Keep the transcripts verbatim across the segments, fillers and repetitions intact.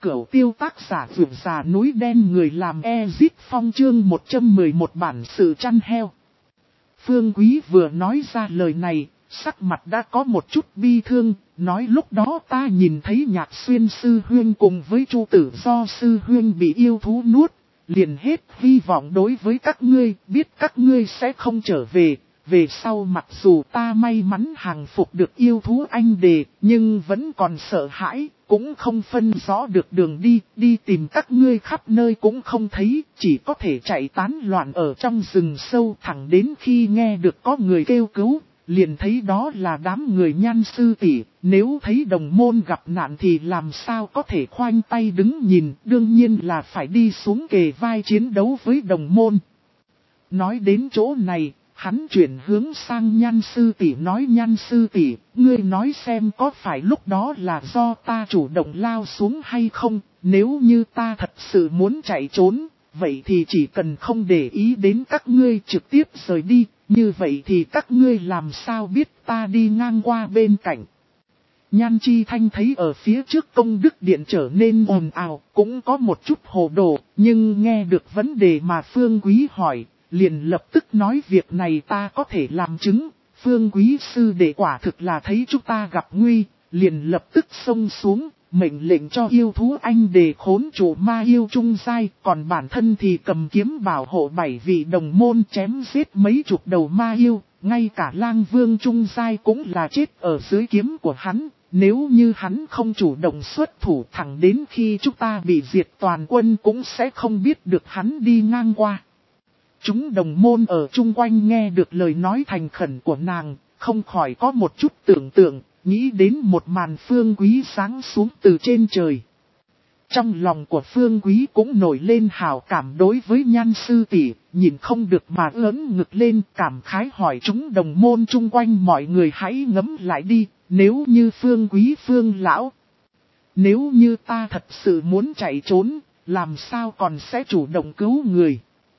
Cửu tiêu tác giả vượt già núi đen người làm Ezit Phong chương một trăm mười một bản sự chăn heo. Phương Quý vừa nói ra lời này, sắc mặt đã có một chút bi thương, nói lúc đó ta nhìn thấy Nhạc Xuyên sư huynh cùng với Chu Tử Do sư huynh bị yêu thú nuốt, liền hết hy vọng đối với các ngươi, biết các ngươi sẽ không trở về. Về sau mặc dù ta may mắn hàng phục được yêu thú anh đề, nhưng vẫn còn sợ hãi, cũng không phân rõ được đường đi, đi tìm các ngươi khắp nơi cũng không thấy, chỉ có thể chạy tán loạn ở trong rừng sâu thẳng đến khi nghe được có người kêu cứu, liền thấy đó là đám người Nhan sư tỷ, nếu thấy đồng môn gặp nạn thì làm sao có thể khoanh tay đứng nhìn, đương nhiên là phải đi xuống kề vai chiến đấu với đồng môn. Nói đến chỗ này, hắn chuyển hướng sang Nhan sư tỷ nói Nhan sư tỷ, ngươi nói xem có phải lúc đó là do ta chủ động lao xuống hay không, nếu như ta thật sự muốn chạy trốn, vậy thì chỉ cần không để ý đến các ngươi trực tiếp rời đi, như vậy thì các ngươi làm sao biết ta đi ngang qua bên cạnh. Nhan Chi Thanh thấy ở phía trước công đức điện trở nên ồn ào, cũng có một chút hồ đồ, nhưng nghe được vấn đề mà Phương Quý hỏi, liền lập tức nói việc này ta có thể làm chứng. Phương Quý sư đệ quả thực là thấy chúng ta gặp nguy, liền lập tức xông xuống, mệnh lệnh cho yêu thú anh đề khốn chủ ma yêu trung giai, còn bản thân thì cầm kiếm bảo hộ bảy vị đồng môn chém giết mấy chục đầu ma yêu, ngay cả lang vương trung giai cũng là chết ở dưới kiếm của hắn. Nếu như hắn không chủ động xuất thủ thẳng đến khi chúng ta bị diệt toàn quân cũng sẽ không biết được hắn đi ngang qua. Chúng đồng môn ở chung quanh nghe được lời nói thành khẩn của nàng, không khỏi có một chút tưởng tượng, nghĩ đến một màn Phương Quý giáng xuống từ trên trời. Trong lòng của Phương Quý cũng nổi lên hào cảm đối với Nhan sư tỷ, nhìn không được mà ớn ngực lên cảm khái hỏi chúng đồng môn chung quanh mọi người hãy ngẫm lại đi, nếu như Phương Quý Phương lão. Nếu như ta thật sự muốn chạy trốn, làm sao còn sẽ chủ động cứu người.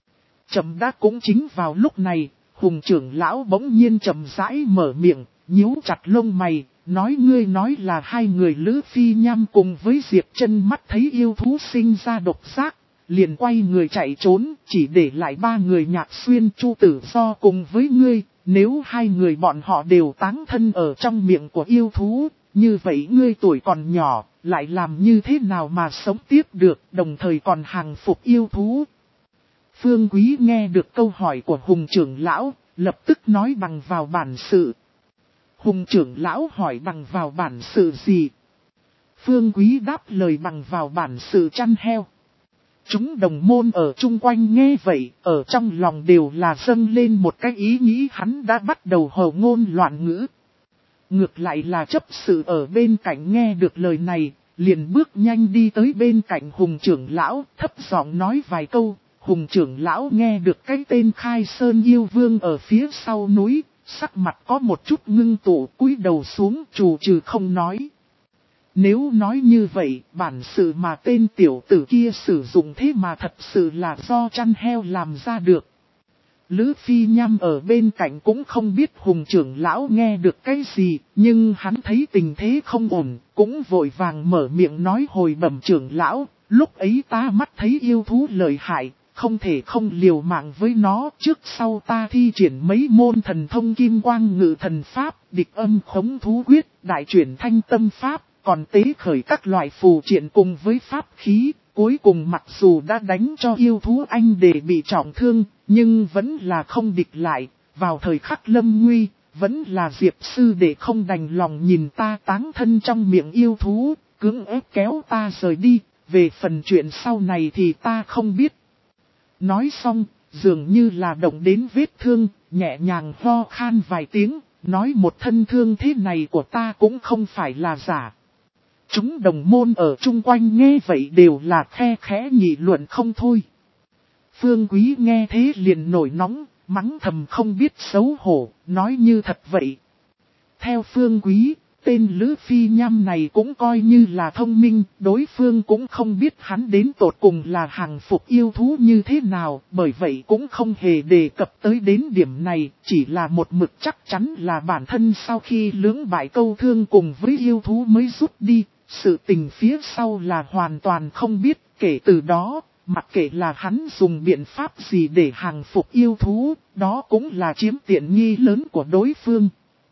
Chậm đã cũng chính vào lúc này, Hùng trưởng lão bỗng nhiên chậm rãi mở miệng, nhíu chặt lông mày, nói ngươi nói là hai người Lữ Phi Nham cùng với Diệp Chân mắt thấy yêu thú sinh ra độc giác, liền quay người chạy trốn, chỉ để lại ba người Nhạc Xuyên Chu Tử Do cùng với ngươi, nếu hai người bọn họ đều táng thân ở trong miệng của yêu thú, như vậy ngươi tuổi còn nhỏ, lại làm như thế nào mà sống tiếp được, đồng thời còn hàng phục yêu thú. Phương Quý nghe được câu hỏi của Hùng trưởng lão, lập tức nói bằng vào bản sự. Hùng trưởng lão hỏi bằng vào bản sự gì? Phương Quý đáp lời bằng vào bản sự chăn heo. Chúng đồng môn ở chung quanh nghe vậy, ở trong lòng đều là dâng lên một cái ý nghĩ hắn đã bắt đầu hồ ngôn loạn ngữ. Ngược lại là chấp sự ở bên cạnh nghe được lời này, liền bước nhanh đi tới bên cạnh Hùng trưởng lão, thấp giọng nói vài câu. Hùng trưởng lão nghe được cái tên Khai Sơn yêu vương ở phía sau núi, sắc mặt có một chút ngưng tụ cúi đầu xuống trù trừ không nói. Nếu nói như vậy, bản sự mà tên tiểu tử kia sử dụng thế mà thật sự là do chăn heo làm ra được. Lữ Phi Nham ở bên cạnh cũng không biết Hùng trưởng lão nghe được cái gì, nhưng hắn thấy tình thế không ổn, cũng vội vàng mở miệng nói hồi bẩm trưởng lão, lúc ấy ta mắt thấy yêu thú lợi hại. Không thể không liều mạng với nó, trước sau ta thi triển mấy môn thần thông kim quang ngự thần pháp, địch âm khống thú quyết, đại chuyển thanh tâm pháp, còn tế khởi các loại phù triện cùng với pháp khí, cuối cùng mặc dù đã đánh cho yêu thú anh để bị trọng thương, nhưng vẫn là không địch lại, vào thời khắc lâm nguy, vẫn là Diệp sư để không đành lòng nhìn ta táng thân trong miệng yêu thú, cưỡng ép kéo ta rời đi, về phần chuyện sau này thì ta không biết. Nói xong, dường như là động đến vết thương, nhẹ nhàng ho khan vài tiếng, nói một thân thương thế này của ta cũng không phải là giả. Chúng đồng môn ở chung quanh nghe vậy đều là khe khẽ nghị luận không thôi. Phương Quý nghe thế liền nổi nóng, mắng thầm không biết xấu hổ, nói như thật vậy. Theo Phương Quý, tên Lữ Phi Nham này cũng coi như là thông minh, đối phương cũng không biết hắn đến tột cùng là hàng phục yêu thú như thế nào, bởi vậy cũng không hề đề cập tới đến điểm này, chỉ là một mực chắc chắn là bản thân sau khi lưỡng bại câu thương cùng với yêu thú mới rút đi, sự tình phía sau là hoàn toàn không biết, kể từ đó, mặc kệ là hắn dùng biện pháp gì để hàng phục yêu thú, đó cũng là chiếm tiện nghi lớn của đối phương.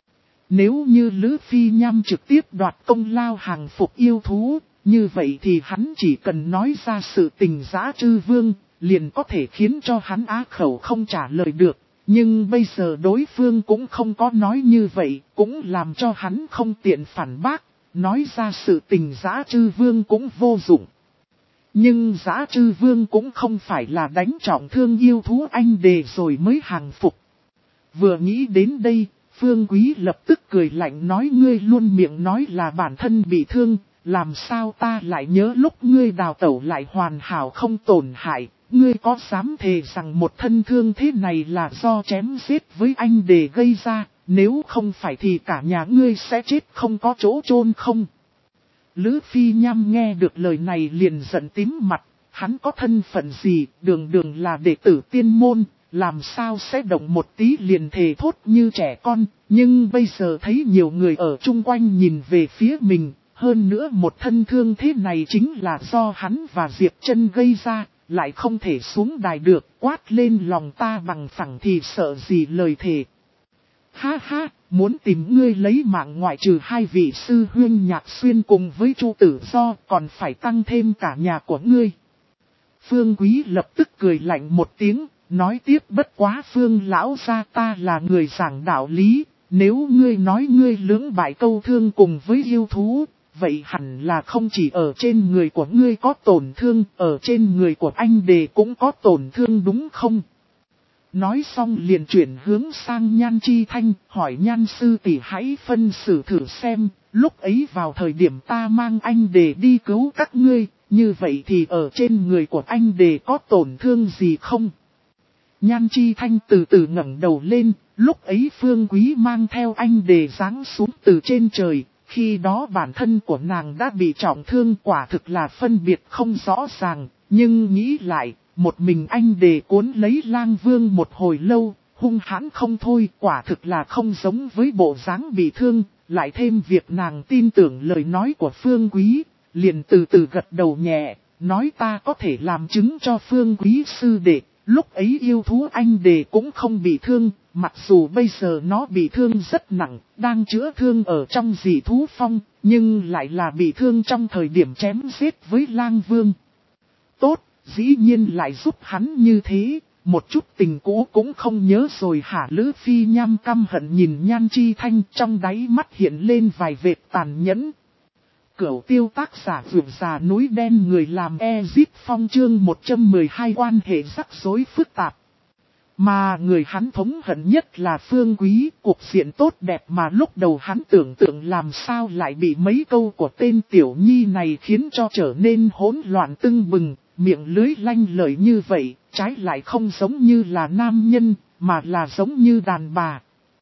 Nếu như Lữ Phi Nham trực tiếp đoạt công lao hàng phục yêu thú, như vậy thì hắn chỉ cần nói ra sự tình Dã Trư Vương, liền có thể khiến cho hắn á khẩu không trả lời được. Nhưng bây giờ đối phương cũng không có nói như vậy, cũng làm cho hắn không tiện phản bác, nói ra sự tình Dã Trư Vương cũng vô dụng. Nhưng Dã Trư Vương cũng không phải là đánh trọng thương yêu thú anh đề rồi mới hàng phục. Vừa nghĩ đến đây, Phương Quý lập tức cười lạnh nói ngươi luôn miệng nói là bản thân bị thương, làm sao ta lại nhớ lúc ngươi đào tẩu lại hoàn hảo không tổn hại, ngươi có dám thề rằng một thân thương thế này là do chém giết với anh đề gây ra, nếu không phải thì cả nhà ngươi sẽ chết không có chỗ chôn không? Lữ Phi Nham nghe được lời này liền giận tím mặt, hắn có thân phận gì, đường đường là đệ tử tiên môn, làm sao sẽ động một tí liền thề thốt như trẻ con, nhưng bây giờ thấy nhiều người ở chung quanh nhìn về phía mình, hơn nữa một thân thương thế này chính là do hắn và Diệp Trân gây ra, lại không thể xuống đài được, quát lên lòng ta bằng phẳng thì sợ gì lời thề. Ha ha, muốn tìm ngươi lấy mạng ngoại trừ hai vị sư huynh Nhạc Xuyên cùng với Chu Tử Do còn phải tăng thêm cả nhà của ngươi. Phương Quý lập tức cười lạnh một tiếng, nói tiếp bất quá Phương lão gia ta là người giảng đạo lý, nếu ngươi nói ngươi lưỡng bại câu thương cùng với yêu thú, vậy hẳn là không chỉ ở trên người của ngươi có tổn thương, ở trên người của anh đề cũng có tổn thương đúng không? Nói xong liền chuyển hướng sang Nhan Chi Thanh, hỏi Nhan sư tỷ hãy phân xử thử xem, lúc ấy vào thời điểm ta mang anh đề đi cứu các ngươi, như vậy thì ở trên người của anh đề có tổn thương gì không? Nhan Chi Thanh từ từ ngẩng đầu lên, lúc ấy Phương Quý mang theo anh đề giáng xuống từ trên trời, khi đó bản thân của nàng đã bị trọng thương quả thực là phân biệt không rõ ràng, nhưng nghĩ lại, một mình anh đề cuốn lấy Lang Vương một hồi lâu, hung hãn không thôi, quả thực là không giống với bộ dáng bị thương, lại thêm việc nàng tin tưởng lời nói của Phương Quý, liền từ từ gật đầu nhẹ, nói ta có thể làm chứng cho Phương Quý sư đệ. Lúc ấy yêu thú anh đề cũng không bị thương, mặc dù bây giờ nó bị thương rất nặng, đang chữa thương ở trong dị thú phong, nhưng lại là bị thương trong thời điểm chém giết với Lang Vương. Tốt, dĩ nhiên lại giúp hắn như thế, một chút tình cũ cũng không nhớ rồi hả? Lữ Phi Nham căm hận nhìn Nhan Chi Thanh, trong đáy mắt hiện lên vài vệt tàn nhẫn. Cửu tiêu tác giả vượt già núi đen người làm Ezip Phong chương một trăm mười hai quan hệ rắc rối phức tạp. Mà người hắn thống hận nhất là Phương Quý, cuộc diện tốt đẹp mà lúc đầu hắn tưởng tượng làm sao lại bị mấy câu của tên tiểu nhi này khiến cho trở nên hỗn loạn tưng bừng, miệng lưới lanh lợi như vậy, trái lại không giống như là nam nhân, mà là giống như đàn bà.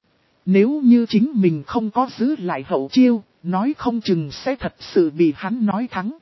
Nếu như chính mình không có giữ lại hậu chiêu, nói không chừng sẽ thật sự bị hắn nói thắng.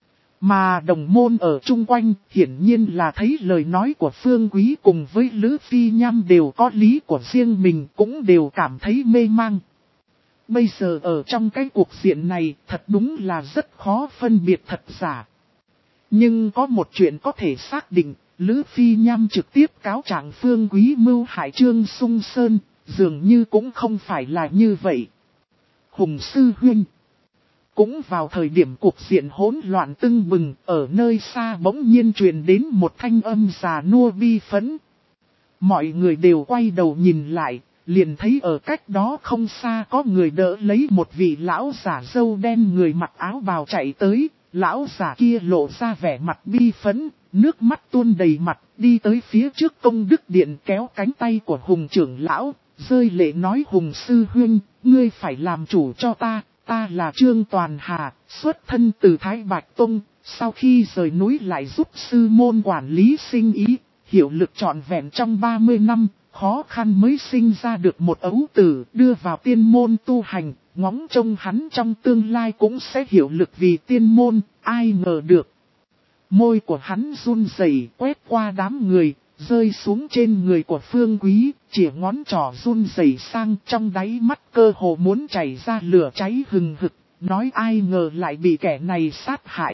Mà đồng môn ở chung quanh hiển nhiên là thấy lời nói của Phương Quý cùng với Lữ Phi Nham đều có lý của riêng mình, cũng đều cảm thấy mê mang. Bây giờ ở trong cái cuộc diện này thật đúng là rất khó phân biệt thật giả. Nhưng có một chuyện có thể xác định, Lữ Phi Nham trực tiếp cáo trạng Phương Quý mưu hại Trương Sung Sơn, dường như cũng không phải là như vậy. Hùng sư huynh. Cũng vào thời điểm cuộc diện hỗn loạn tưng bừng, ở nơi xa bỗng nhiên truyền đến một thanh âm già nua bi phẫn. Mọi người đều quay đầu nhìn lại, liền thấy ở cách đó không xa có người đỡ lấy một vị lão giả râu đen người mặc áo bào chạy tới. Lão giả kia lộ ra vẻ mặt bi phẫn, nước mắt tuôn đầy mặt, đi tới phía trước công đức điện kéo cánh tay của Hùng trưởng lão, rơi lệ nói Hùng sư huynh, ngươi phải làm chủ cho ta, ta là Trương Toàn Hà, xuất thân từ Thái Bạch Tông, sau khi rời núi lại giúp sư môn quản lý sinh ý, hiệu lực trọn vẹn trong ba mươi năm, khó khăn mới sinh ra được một ấu tử đưa vào tiên môn tu hành, ngóng trông hắn trong tương lai cũng sẽ hiệu lực vì tiên môn, ai ngờ được. Môi của hắn run rẩy quét qua đám người, rơi xuống trên người của Phương Quý, chỉ ngón trỏ run rẩy sang trong đáy mắt cơ hồ muốn chảy ra lửa cháy hừng hực, nói ai ngờ lại bị kẻ này sát hại.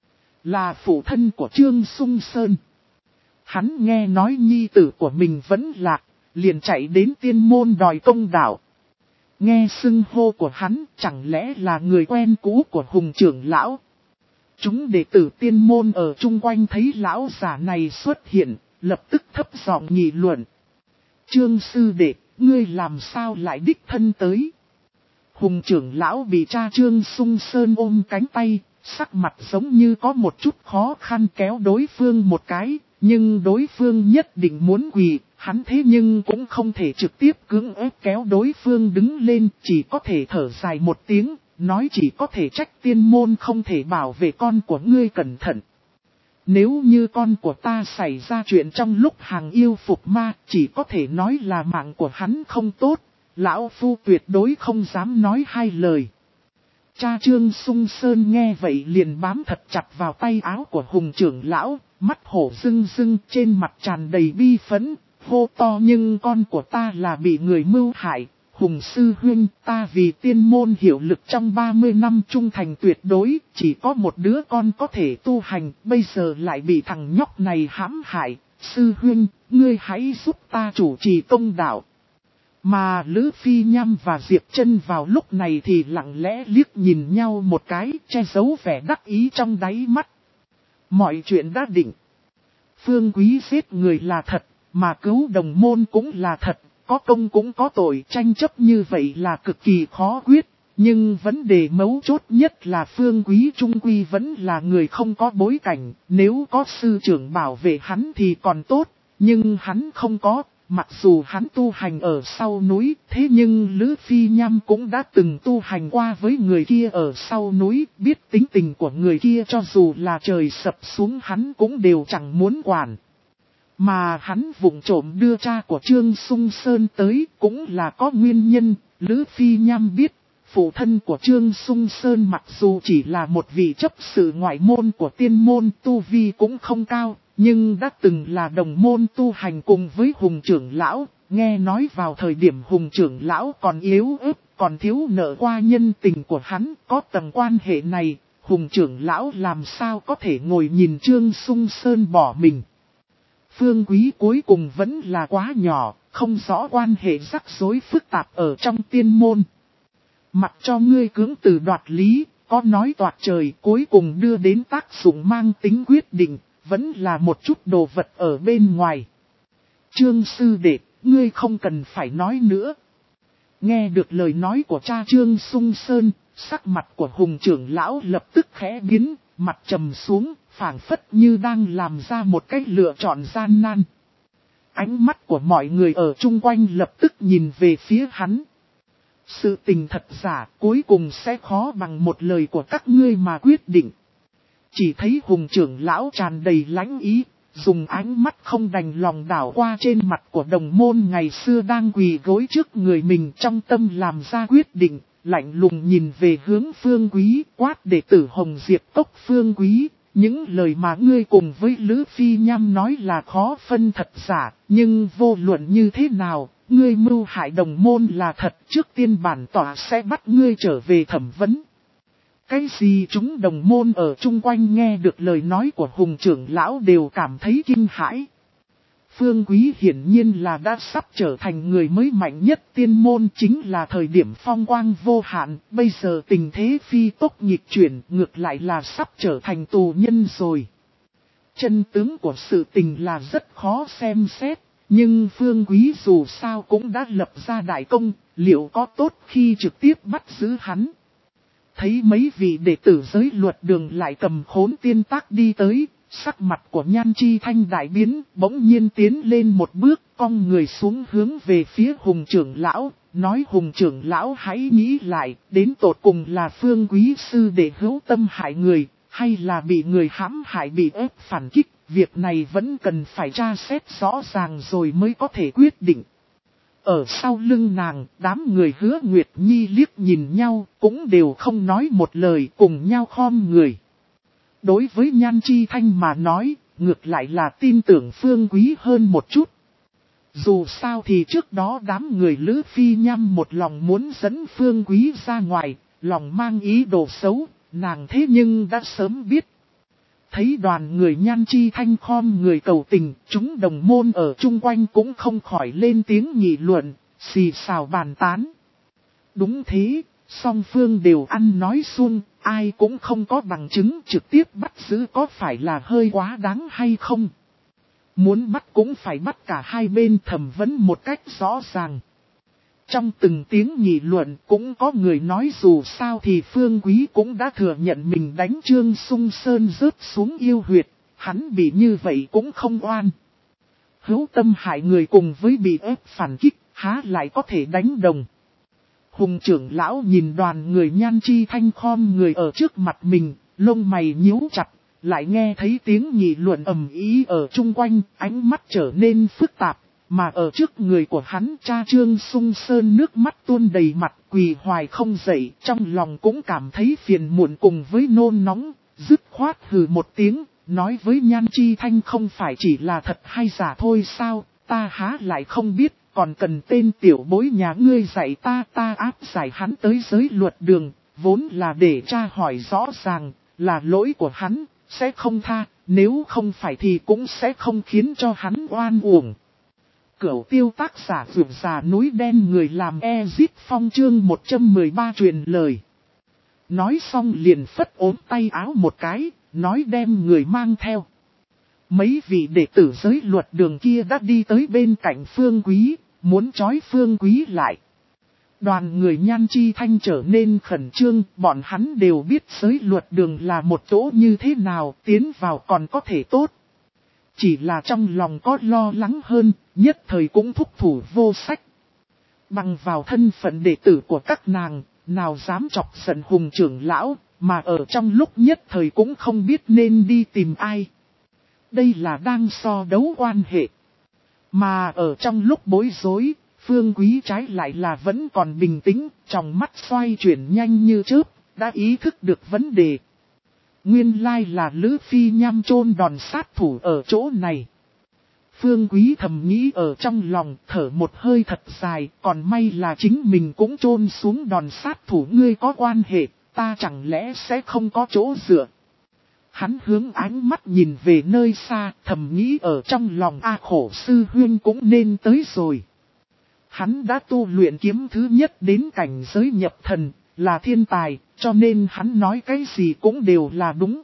Là phụ thân của Trương Sung Sơn. Hắn nghe nói nhi tử của mình vẫn lạc, liền chạy đến tiên môn đòi công đạo. Nghe xưng hô của hắn chẳng lẽ là người quen cũ của Hùng trưởng lão. Chúng đệ tử tiên môn ở chung quanh thấy lão giả này xuất hiện, lập tức thấp giọng nghị luận. Trương sư đệ, ngươi làm sao lại đích thân tới? Hùng trưởng lão bị cha Trương Sung Sơn ôm cánh tay, sắc mặt giống như có một chút khó khăn kéo đối phương một cái, nhưng đối phương nhất định muốn quỳ, hắn thế nhưng cũng không thể trực tiếp cưỡng ép kéo đối phương đứng lên, chỉ có thể thở dài một tiếng, nói chỉ có thể trách tiên môn không thể bảo vệ con của ngươi cẩn thận. Nếu như con của ta xảy ra chuyện trong lúc hàng yêu phục ma, chỉ có thể nói là mạng của hắn không tốt, lão phu tuyệt đối không dám nói hai lời. Cha Trương Sung Sơn nghe vậy liền bám thật chặt vào tay áo của Hùng trưởng lão, mắt hổ rưng rưng trên mặt tràn đầy bi phẫn, hô to nhưng con của ta là bị người mưu hại. Hùng sư huynh, ta vì tiên môn hiệu lực trong ba mươi năm trung thành tuyệt đối, chỉ có một đứa con có thể tu hành, bây giờ lại bị thằng nhóc này hãm hại. Sư huynh, ngươi hãy giúp ta chủ trì công đạo. Mà Lữ Phi Nham và Diệp Trân vào lúc này thì lặng lẽ liếc nhìn nhau một cái, che giấu vẻ đắc ý trong đáy mắt. Mọi chuyện đã định. Phương Quý giết người là thật, mà cứu đồng môn cũng là thật. Có công cũng có tội, tranh chấp như vậy là cực kỳ khó quyết, nhưng vấn đề mấu chốt nhất là Phương Quý trung quy vẫn là người không có bối cảnh, nếu có sư trưởng bảo vệ hắn thì còn tốt, nhưng hắn không có, mặc dù hắn tu hành ở sau núi, thế nhưng Lữ Phi Nham cũng đã từng tu hành qua với người kia ở sau núi, biết tính tình của người kia cho dù là trời sập xuống hắn cũng đều chẳng muốn quản. Mà hắn vụng trộm đưa cha của Trương Sung Sơn tới cũng là có nguyên nhân, Lữ Phi Nham biết, phụ thân của Trương Sung Sơn mặc dù chỉ là một vị chấp sự ngoại môn của tiên môn tu vi cũng không cao, nhưng đã từng là đồng môn tu hành cùng với Hùng trưởng lão, nghe nói vào thời điểm Hùng trưởng lão còn yếu ớt, còn thiếu nợ qua nhân tình của hắn, có tầng quan hệ này, Hùng trưởng lão làm sao có thể ngồi nhìn Trương Sung Sơn bỏ mình. Phương Quý cuối cùng vẫn là quá nhỏ, không rõ quan hệ rắc rối phức tạp ở trong tiên môn. Mặc cho ngươi cưỡng từ đoạt lý, có nói toạc trời cuối cùng đưa đến tác dụng mang tính quyết định, vẫn là một chút đồ vật ở bên ngoài. Trương sư đệ, ngươi không cần phải nói nữa. Nghe được lời nói của cha Trương Sung Sơn, sắc mặt của Hùng trưởng lão lập tức khẽ biến, mặt trầm xuống, phảng phất như đang làm ra một cách lựa chọn gian nan. Ánh mắt của mọi người ở chung quanh lập tức nhìn về phía hắn. Sự tình thật giả cuối cùng sẽ khó bằng một lời của các ngươi mà quyết định. Chỉ thấy Hùng trưởng lão tràn đầy lãnh ý, dùng ánh mắt không đành lòng đảo qua trên mặt của đồng môn ngày xưa đang quỳ gối trước người mình, trong tâm làm ra quyết định, lạnh lùng nhìn về hướng Phương Quý, quát đệ tử Hồng Diệp Cốc. Phương Quý, những lời mà ngươi cùng với Lữ Phi Nham nói là khó phân thật giả, nhưng vô luận như thế nào, ngươi mưu hại đồng môn là thật, trước tiên bản tỏa sẽ bắt ngươi trở về thẩm vấn. Cái gì chúng đồng môn ở chung quanh nghe được lời nói của Hùng trưởng lão đều cảm thấy kinh hãi. Phương Quý hiển nhiên là đã sắp trở thành người mới mạnh nhất tiên môn, chính là thời điểm phong quang vô hạn, bây giờ tình thế phi tốc nghịch chuyển, ngược lại là sắp trở thành tù nhân rồi. Chân tướng của sự tình là rất khó xem xét, nhưng Phương Quý dù sao cũng đã lập ra đại công, liệu có tốt khi trực tiếp bắt giữ hắn? Thấy mấy vị đệ tử giới luật đường lại cầm khốn tiên tác đi tới, sắc mặt của Nhan Chi Thanh đại biến, bỗng nhiên tiến lên một bước, cong người xuống hướng về phía Hùng trưởng lão, nói Hùng trưởng lão hãy nghĩ lại, đến tột cùng là Phương Quý sư đệ hữu tâm hại người, hay là bị người hãm hại bị ép phản kích, việc này vẫn cần phải tra xét rõ ràng rồi mới có thể quyết định. Ở sau lưng nàng, đám người Hứa Nguyệt Nhi liếc nhìn nhau, cũng đều không nói một lời, cùng nhau khom người. Đối với Nhan Chi Thanh mà nói, ngược lại là tin tưởng Phương Quý hơn một chút. Dù sao thì trước đó đám người Lữ Phi Nham một lòng muốn dẫn Phương Quý ra ngoài, lòng mang ý đồ xấu, nàng thế nhưng đã sớm biết. Thấy đoàn người Nhan Chi Thanh khom người cầu tình, chúng đồng môn ở chung quanh cũng không khỏi lên tiếng nghị luận, xì xào bàn tán. Đúng thế, song phương đều ăn nói suông, ai cũng không có bằng chứng trực tiếp bắt giữ có phải là hơi quá đáng hay không. Muốn bắt cũng phải bắt cả hai bên thẩm vấn một cách rõ ràng. Trong từng tiếng nghị luận cũng có người nói dù sao thì Phương Quý cũng đã thừa nhận mình đánh Trương Sung Sơn rớt xuống yêu huyệt, hắn bị như vậy cũng không oan. Hữu tâm hại người cùng với bị ép phản kích, há lại có thể đánh đồng. Hùng trưởng lão nhìn đoàn người Nhan Chi Thanh khom người ở trước mặt mình, lông mày nhíu chặt, lại nghe thấy tiếng nghị luận ầm ĩ ở chung quanh, ánh mắt trở nên phức tạp. Mà ở trước người của hắn cha Trương Sung Sơn nước mắt tuôn đầy mặt quỳ hoài không dậy, trong lòng cũng cảm thấy phiền muộn cùng với nôn nóng, dứt khoát hừ một tiếng, nói với Nhan Chi Thanh không phải chỉ là thật hay giả thôi sao, ta há lại không biết, còn cần tên tiểu bối nhà ngươi dạy ta, ta áp giải hắn tới giới luật đường, vốn là để tra hỏi rõ ràng, là lỗi của hắn, sẽ không tha, nếu không phải thì cũng sẽ không khiến cho hắn oan uổng. Cửu tiêu tác giả vượt già núi đen người làm Ezit Phong chương một trăm mười ba truyền lời. Nói xong liền phất ốm tay áo một cái, nói đem người mang theo. Mấy vị đệ tử giới luật đường kia đã đi tới bên cạnh Phương Quý, muốn trói Phương Quý lại. Đoàn người Nhan Chi Thanh trở nên khẩn trương, bọn hắn đều biết giới luật đường là một chỗ như thế nào, tiến vào còn có thể tốt. Chỉ là trong lòng có lo lắng hơn, nhất thời cũng thúc thủ vô sách. Bằng vào thân phận đệ tử của các nàng, nào dám chọc giận Hùng trưởng lão, mà ở trong lúc nhất thời cũng không biết nên đi tìm ai. Đây là đang so đấu quan hệ. Mà ở trong lúc bối rối, Phương Quý trái lại là vẫn còn bình tĩnh, trong mắt xoay chuyển nhanh như chớp, đã ý thức được vấn đề. Nguyên lai là Lữ Phi Nham chôn đòn sát thủ ở chỗ này. Phương Quý thầm nghĩ ở trong lòng, thở một hơi thật dài, còn may là chính mình cũng chôn xuống đòn sát thủ, ngươi có quan hệ, ta chẳng lẽ sẽ không có chỗ dựa. Hắn hướng ánh mắt nhìn về nơi xa, thầm nghĩ ở trong lòng A Khổ sư huyên cũng nên tới rồi. Hắn đã tu luyện kiếm thứ nhất đến cảnh giới nhập thần, là thiên tài, cho nên hắn nói cái gì cũng đều là đúng.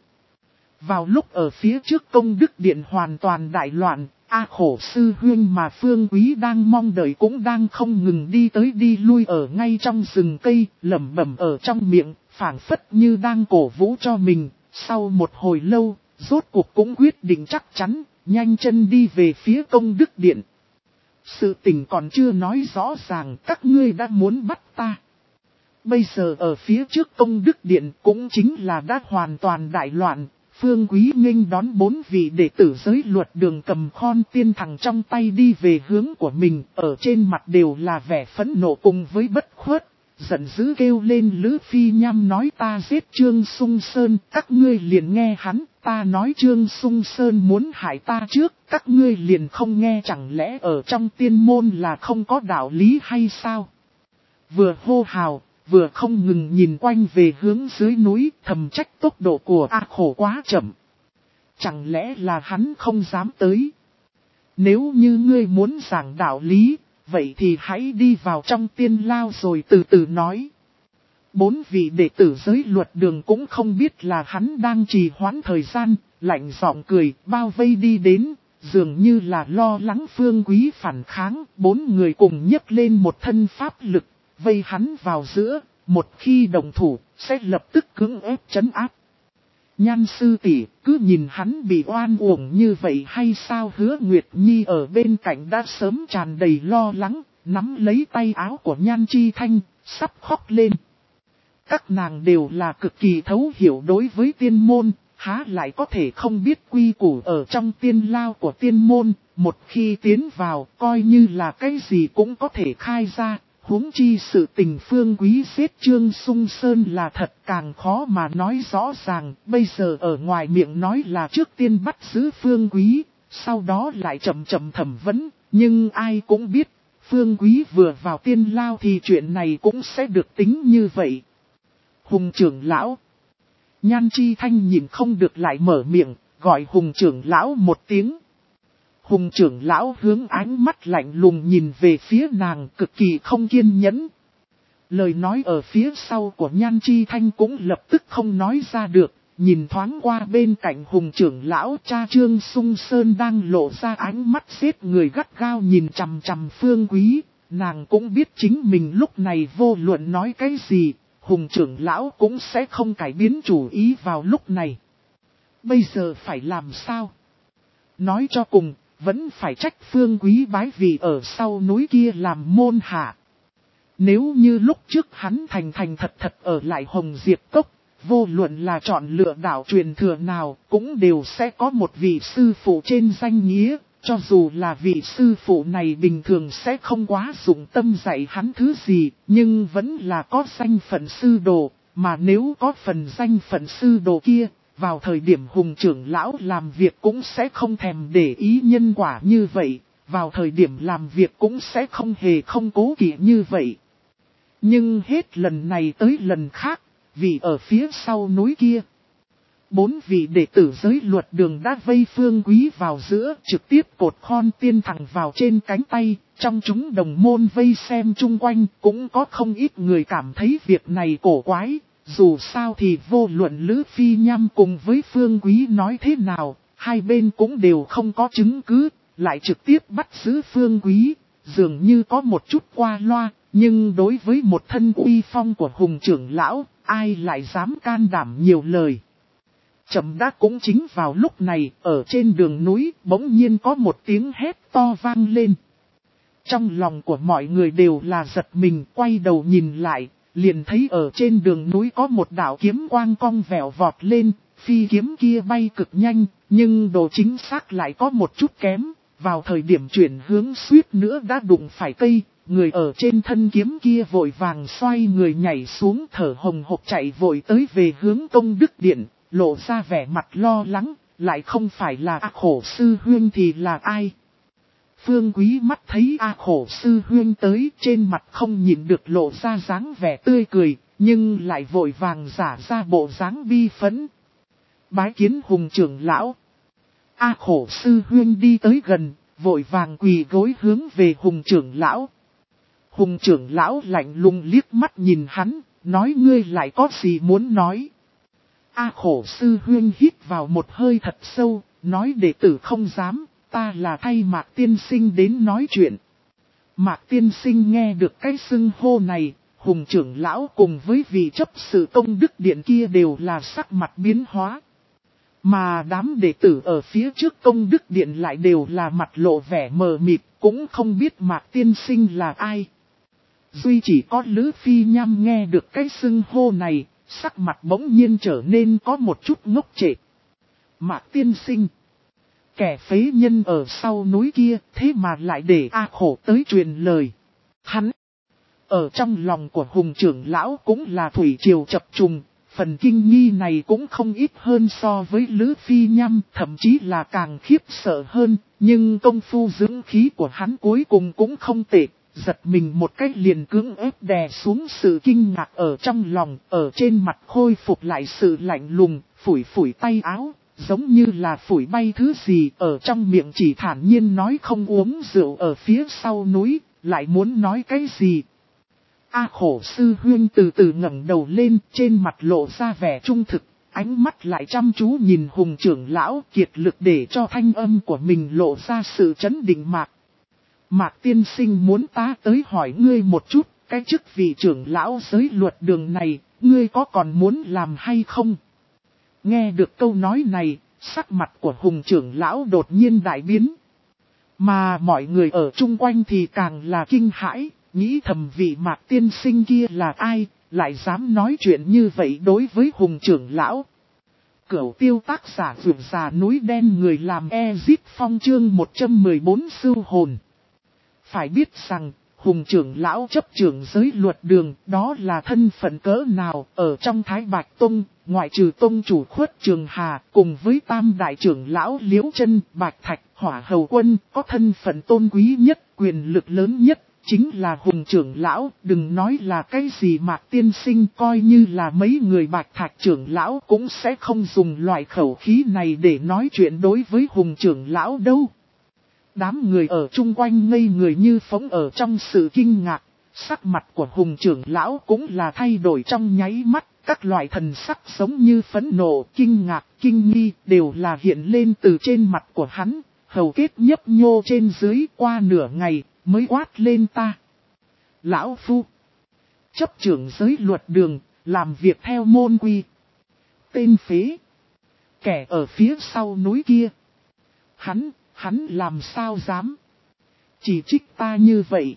Vào lúc ở phía trước công đức điện hoàn toàn đại loạn, A Khổ sư huyên mà Phương Quý đang mong đợi cũng đang không ngừng đi tới đi lui ở ngay trong rừng cây, lẩm bẩm ở trong miệng, phảng phất như đang cổ vũ cho mình. Sau một hồi lâu, rốt cuộc cũng quyết định chắc chắn, nhanh chân đi về phía công đức điện. Sự tình còn chưa nói rõ ràng, các ngươi đã muốn bắt ta. Bây giờ ở phía trước công đức điện cũng chính là đã hoàn toàn đại loạn. Phương Quý nghênh đón bốn vị đệ tử giới luật đường cầm khon tiên thẳng trong tay đi về hướng của mình. Ở trên mặt đều là vẻ phẫn nộ cùng với bất khuất. Giận dữ kêu lên Lữ Phi Nham nói ta giết Trương Sung Sơn. Các ngươi liền nghe hắn. Ta nói Trương Sung Sơn muốn hại ta trước. Các ngươi liền không nghe, chẳng lẽ ở trong tiên môn là không có đạo lý hay sao? Vừa hô hào, vừa không ngừng nhìn quanh về hướng dưới núi, thầm trách tốc độ của A Khổ quá chậm. Chẳng lẽ là hắn không dám tới? Nếu như ngươi muốn giảng đạo lý, vậy thì hãy đi vào trong tiên lao rồi từ từ nói. Bốn vị đệ tử giới luật đường cũng không biết là hắn đang trì hoãn thời gian, lạnh giọng cười, bao vây đi đến, dường như là lo lắng Phương Quý phản kháng, bốn người cùng nhấc lên một thân pháp lực, vây hắn vào giữa, một khi đồng thủ, sẽ lập tức cưỡng ép trấn áp. Nhan sư tỷ cứ nhìn hắn bị oan uổng như vậy hay sao? Hứa Nguyệt Nhi ở bên cạnh đã sớm tràn đầy lo lắng, nắm lấy tay áo của Nhan Chi Thanh, sắp khóc lên. Các nàng đều là cực kỳ thấu hiểu đối với tiên môn, há lại có thể không biết quy củ ở trong tiên lao của tiên môn, một khi tiến vào coi như là cái gì cũng có thể khai ra. Huống chi sự tình Phương Quý giết Trương Sung Sơn là thật càng khó mà nói rõ ràng, bây giờ ở ngoài miệng nói là trước tiên bắt giữ Phương Quý, sau đó lại chậm chậm thẩm vấn, nhưng ai cũng biết, Phương Quý vừa vào tiên lao thì chuyện này cũng sẽ được tính như vậy. Hùng trưởng lão. Nhan Chi Thanh nhìn không được lại mở miệng, gọi Hùng trưởng lão một tiếng. Hùng trưởng lão hướng ánh mắt lạnh lùng nhìn về phía nàng cực kỳ không kiên nhẫn. Lời nói ở phía sau của Nhan Chi Thanh cũng lập tức không nói ra được, nhìn thoáng qua bên cạnh Hùng trưởng lão cha Trương Sung Sơn đang lộ ra ánh mắt giết người gắt gao nhìn chằm chằm Phương Quý, nàng cũng biết chính mình lúc này vô luận nói cái gì, Hùng trưởng lão cũng sẽ không cải biến chủ ý vào lúc này. Bây giờ phải làm sao? Nói cho cùng, vẫn phải trách Phương Quý bái vì ở sau núi kia làm môn hạ. Nếu như lúc trước hắn thành thành thật thật ở lại Hồng Diệp Cốc, vô luận là chọn lựa đạo truyền thừa nào cũng đều sẽ có một vị sư phụ trên danh nghĩa, cho dù là vị sư phụ này bình thường sẽ không quá dụng tâm dạy hắn thứ gì, nhưng vẫn là có danh phận sư đồ, mà nếu có phần danh phận sư đồ kia, vào thời điểm Hùng trưởng lão làm việc cũng sẽ không thèm để ý nhân quả như vậy, vào thời điểm làm việc cũng sẽ không hề không cố kỵ như vậy. Nhưng hết lần này tới lần khác, vì ở phía sau núi kia, bốn vị đệ tử giới luật đường đã vây Phương Quý vào giữa, trực tiếp cột khon tiên thẳng vào trên cánh tay, trong chúng đồng môn vây xem chung quanh, cũng có không ít người cảm thấy việc này cổ quái, dù sao thì vô luận Lữ Phi Nham cùng với Phương Quý nói thế nào, hai bên cũng đều không có chứng cứ, lại trực tiếp bắt giữ Phương Quý, dường như có một chút qua loa, nhưng đối với một thân uy phong của Hùng trưởng lão, ai lại dám can đảm nhiều lời. Chậm đã cũng chính vào lúc này, ở trên đường núi, bỗng nhiên có một tiếng hét to vang lên. Trong lòng của mọi người đều là giật mình, quay đầu nhìn lại, liền thấy ở trên đường núi có một đạo kiếm quang cong vèo vọt lên, phi kiếm kia bay cực nhanh, nhưng độ chính xác lại có một chút kém, vào thời điểm chuyển hướng suýt nữa đã đụng phải cây. Người ở trên thân kiếm kia vội vàng xoay người nhảy xuống thở hồng hộc chạy vội tới về hướng Công Đức Điện, lộ ra vẻ mặt lo lắng, lại không phải là A Khổ Sư Huyên thì là ai. Phương Quý mắt thấy A Khổ Sư Huyên tới, trên mặt không nhìn được lộ ra dáng vẻ tươi cười, nhưng lại vội vàng giả ra bộ dáng bi phẫn. Bái kiến Hùng trưởng lão. A Khổ Sư Huyên đi tới gần, vội vàng quỳ gối hướng về Hùng trưởng lão. Hùng trưởng lão lạnh lùng liếc mắt nhìn hắn, nói ngươi lại có gì muốn nói. A Khổ Sư Huyên hít vào một hơi thật sâu, nói đệ tử không dám, ta là thay Mạc Tiên Sinh đến nói chuyện. Mạc Tiên Sinh nghe được cái xưng hô này, Hùng trưởng lão cùng với vị chấp sự Công Đức Điện kia đều là sắc mặt biến hóa. Mà đám đệ tử ở phía trước Công Đức Điện lại đều là mặt lộ vẻ mờ mịt, cũng không biết Mạc Tiên Sinh là ai. Duy chỉ có Lữ Phi Nham nghe được cái xưng hô này, sắc mặt bỗng nhiên trở nên có một chút ngốc trệ. Mạc Tiên Sinh, kẻ phế nhân ở sau núi kia, thế mà lại để A Khổ tới truyền lời. Hắn, ở trong lòng của Hùng trưởng lão cũng là thủy triều chập trùng, phần kinh nghi này cũng không ít hơn so với Lữ Phi Nham, thậm chí là càng khiếp sợ hơn, nhưng công phu dưỡng khí của hắn cuối cùng cũng không tệ. Giật mình một cách liền cưỡng ép đè xuống sự kinh ngạc ở trong lòng, ở trên mặt khôi phục lại sự lạnh lùng, phủi phủi tay áo, giống như là phủi bay thứ gì ở trong miệng chỉ thản nhiên nói không uống rượu ở phía sau núi, lại muốn nói cái gì. A Khổ Sư Huyên từ từ ngẩng đầu lên, trên mặt lộ ra vẻ trung thực, ánh mắt lại chăm chú nhìn Hùng trưởng lão kiệt lực để cho thanh âm của mình lộ ra sự chấn định mạc. Mạc Tiên Sinh muốn ta tới hỏi ngươi một chút, cái chức vị trưởng lão giới luật đường này, ngươi có còn muốn làm hay không? Nghe được câu nói này, sắc mặt của Hùng trưởng lão đột nhiên đại biến. Mà mọi người ở chung quanh thì càng là kinh hãi, nghĩ thầm vị Mạc Tiên Sinh kia là ai, lại dám nói chuyện như vậy đối với Hùng trưởng lão. Cửu Tiêu tác giả vượt già núi đen người làm Ezip Phong chương một trăm mười bốn sưu hồn. Phải biết rằng, Hùng trưởng lão chấp trưởng giới luật đường, đó là thân phận cỡ nào, ở trong Thái Bạch Tông, ngoại trừ Tông chủ Khuất Trường Hà, cùng với tam đại trưởng lão Liễu Chân, Bạch Thạch, Hỏa Hầu Quân, có thân phận tôn quý nhất, quyền lực lớn nhất, chính là Hùng trưởng lão, đừng nói là cái gì Mạc tiên sinh, coi như là mấy người Bạch Thạch trưởng lão cũng sẽ không dùng loại khẩu khí này để nói chuyện đối với Hùng trưởng lão đâu. Đám người ở chung quanh ngây người như phóng ở trong sự kinh ngạc, sắc mặt của Hùng trưởng lão cũng là thay đổi trong nháy mắt, các loại thần sắc giống như phẫn nộ, kinh ngạc, kinh nghi đều là hiện lên từ trên mặt của hắn, hầu kết nhấp nhô trên dưới qua nửa ngày mới quát lên ta. Lão Phu, chấp trưởng giới luật đường, làm việc theo môn quy. Tên phế, kẻ ở phía sau núi kia. Hắn, hắn làm sao dám chỉ trích ta như vậy.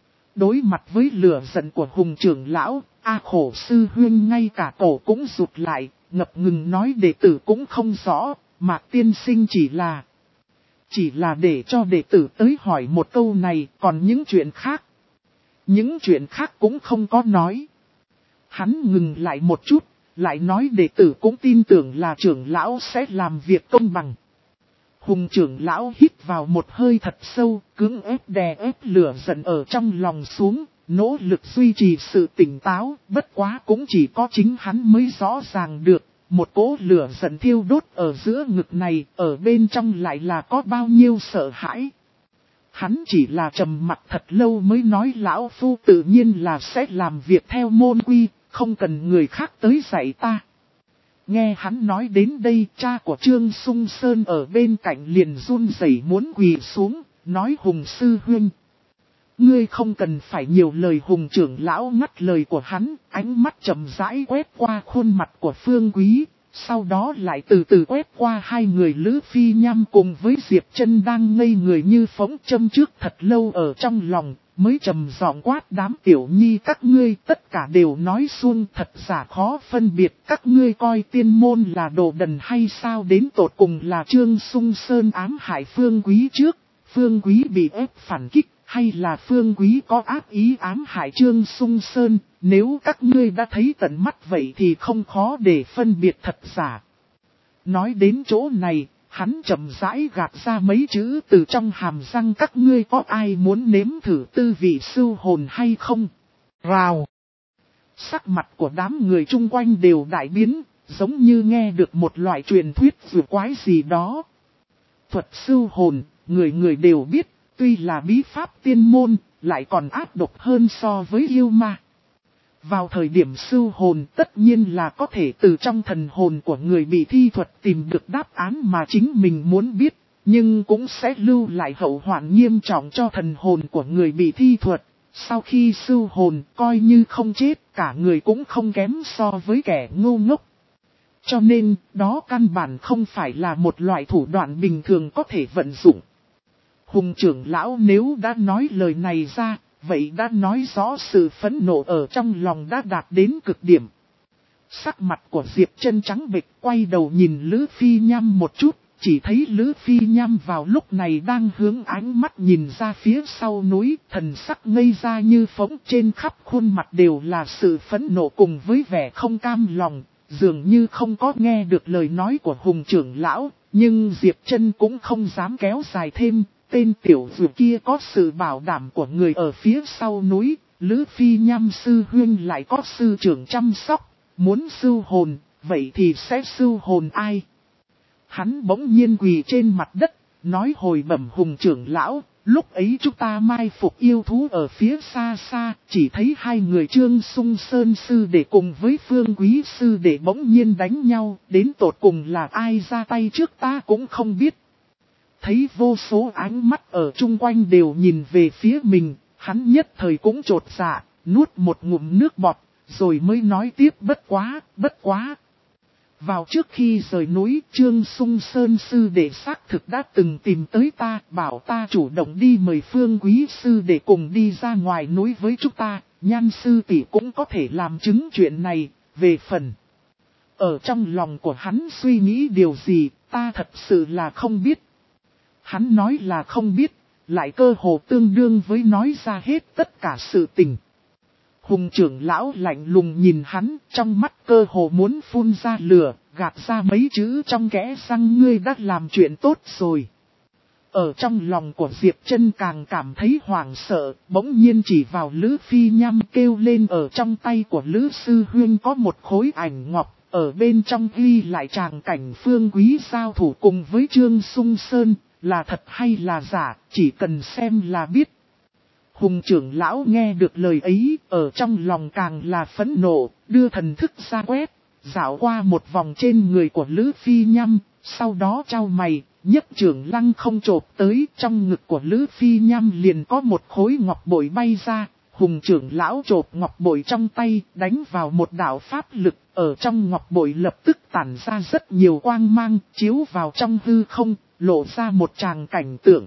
Đối mặt với lửa giận của Hùng trưởng lão, A Khổ sư huyên ngay cả cổ cũng rụt lại, ngập ngừng nói đệ tử cũng không rõ, Mạc tiên sinh chỉ là... Chỉ là để cho đệ tử tới hỏi một câu này, còn những chuyện khác. Những chuyện khác cũng không có nói. Hắn ngừng lại một chút, lại nói đệ tử cũng tin tưởng là trưởng lão sẽ làm việc công bằng. Hùng trưởng lão hít vào một hơi thật sâu, cưỡng ép đè ép lửa giận ở trong lòng xuống, nỗ lực duy trì sự tỉnh táo, bất quá cũng chỉ có chính hắn mới rõ ràng được. Một cỗ lửa giận thiêu đốt ở giữa ngực này, ở bên trong lại là có bao nhiêu sợ hãi. Hắn chỉ là trầm mặt thật lâu mới nói lão Phu tự nhiên là sẽ làm việc theo môn quy, không cần người khác tới dạy ta. Nghe hắn nói đến đây, cha của Trương Sung Sơn ở bên cạnh liền run rẩy muốn quỳ xuống, nói Hùng sư huynh. Ngươi không cần phải nhiều lời. Hùng trưởng lão ngắt lời của hắn, ánh mắt chậm rãi quét qua khuôn mặt của Phương Quý, sau đó lại từ từ quét qua hai người Lữ Phi Nham cùng với Diệp Trân đang ngây người như phóng châm trước thật lâu ở trong lòng, mới trầm giọng quát đám tiểu nhi các ngươi tất cả đều nói suông thật giả khó phân biệt, các ngươi coi tiên môn là đồ đần hay sao, đến tột cùng là Trương Sung Sơn ám hại Phương Quý trước, Phương Quý bị ép phản kích. Hay là Phương Quý có ác ý ám hại Trương Sung Sơn, nếu các ngươi đã thấy tận mắt vậy thì không khó để phân biệt thật giả. Nói đến chỗ này, hắn chậm rãi gạt ra mấy chữ từ trong hàm răng, các ngươi có ai muốn nếm thử tư vị sưu hồn hay không? Rào! Sắc mặt của đám người chung quanh đều đại biến, giống như nghe được một loại truyền thuyết vừa quái gì đó. Thuật sưu hồn, người người đều biết. Tuy là bí pháp tiên môn, lại còn ác độc hơn so với yêu ma. Vào thời điểm sưu hồn tất nhiên là có thể từ trong thần hồn của người bị thi thuật tìm được đáp án mà chính mình muốn biết, nhưng cũng sẽ lưu lại hậu hoạn nghiêm trọng cho thần hồn của người bị thi thuật. Sau khi sưu hồn coi như không chết, cả người cũng không kém so với kẻ ngu ngốc. Cho nên, đó căn bản không phải là một loại thủ đoạn bình thường có thể vận dụng. Hùng trưởng lão nếu đã nói lời này ra, vậy đã nói rõ sự phẫn nộ ở trong lòng đã đạt đến cực điểm. Sắc mặt của Diệp Trân trắng bệch, quay đầu nhìn Lữ Phi Nham một chút, chỉ thấy Lữ Phi Nham vào lúc này đang hướng ánh mắt nhìn ra phía sau núi, thần sắc ngây ra như phóng, trên khắp khuôn mặt đều là sự phẫn nộ cùng với vẻ không cam lòng, dường như không có nghe được lời nói của Hùng trưởng lão, nhưng Diệp Trân cũng không dám kéo dài thêm. Tên tiểu dược kia có sự bảo đảm của người ở phía sau núi, Lữ Phi Nham sư huyên lại có sư trưởng chăm sóc, muốn sưu hồn, vậy thì sẽ sưu hồn ai? Hắn bỗng nhiên quỳ trên mặt đất, nói hồi bẩm Hùng trưởng lão, lúc ấy chúng ta mai phục yêu thú ở phía xa xa, chỉ thấy hai người Trương Sung Sơn sư đệ cùng với Phương Quý sư đệ bỗng nhiên đánh nhau, đến tột cùng là ai ra tay trước ta cũng không biết. Thấy vô số ánh mắt ở chung quanh đều nhìn về phía mình, hắn nhất thời cũng trột dạ, nuốt một ngụm nước bọt, rồi mới nói tiếp bất quá, bất quá. Vào trước khi rời núi, Trương Sung Sơn sư đệ xác thực đã từng tìm tới ta, bảo ta chủ động đi mời Phương Quý sư đệ cùng đi ra ngoài núi với chúng ta, Nhan sư tỷ cũng có thể làm chứng chuyện này, về phần. Ở trong lòng của hắn suy nghĩ điều gì, ta thật sự là không biết. Hắn nói là không biết, lại cơ hồ tương đương với nói ra hết tất cả sự tình. Hùng trưởng lão lạnh lùng nhìn hắn, trong mắt cơ hồ muốn phun ra lửa, gạt ra mấy chữ trong kẽ răng, ngươi đã làm chuyện tốt rồi. Ở trong lòng của Diệp Trân càng cảm thấy hoảng sợ, bỗng nhiên chỉ vào Lữ Phi Nham kêu lên ở trong tay của Lữ Sư Huyên có một khối ảnh ngọc, ở bên trong ghi lại tràng cảnh Phương Quý giao thủ cùng với Trương Sung Sơn, là thật hay là giả, chỉ cần xem là biết. Hùng trưởng lão nghe được lời ấy, ở trong lòng càng là phẫn nộ, đưa thần thức ra quét, dạo qua một vòng trên người của Lữ Phi Nham, sau đó trao mày, nhất trưởng lăng không chộp tới, trong ngực của Lữ Phi Nham liền có một khối ngọc bội bay ra, hùng trưởng lão chộp ngọc bội trong tay, đánh vào một đạo pháp lực, ở trong ngọc bội lập tức tản ra rất nhiều quang mang, chiếu vào trong hư không, lộ ra một tràng cảnh tượng.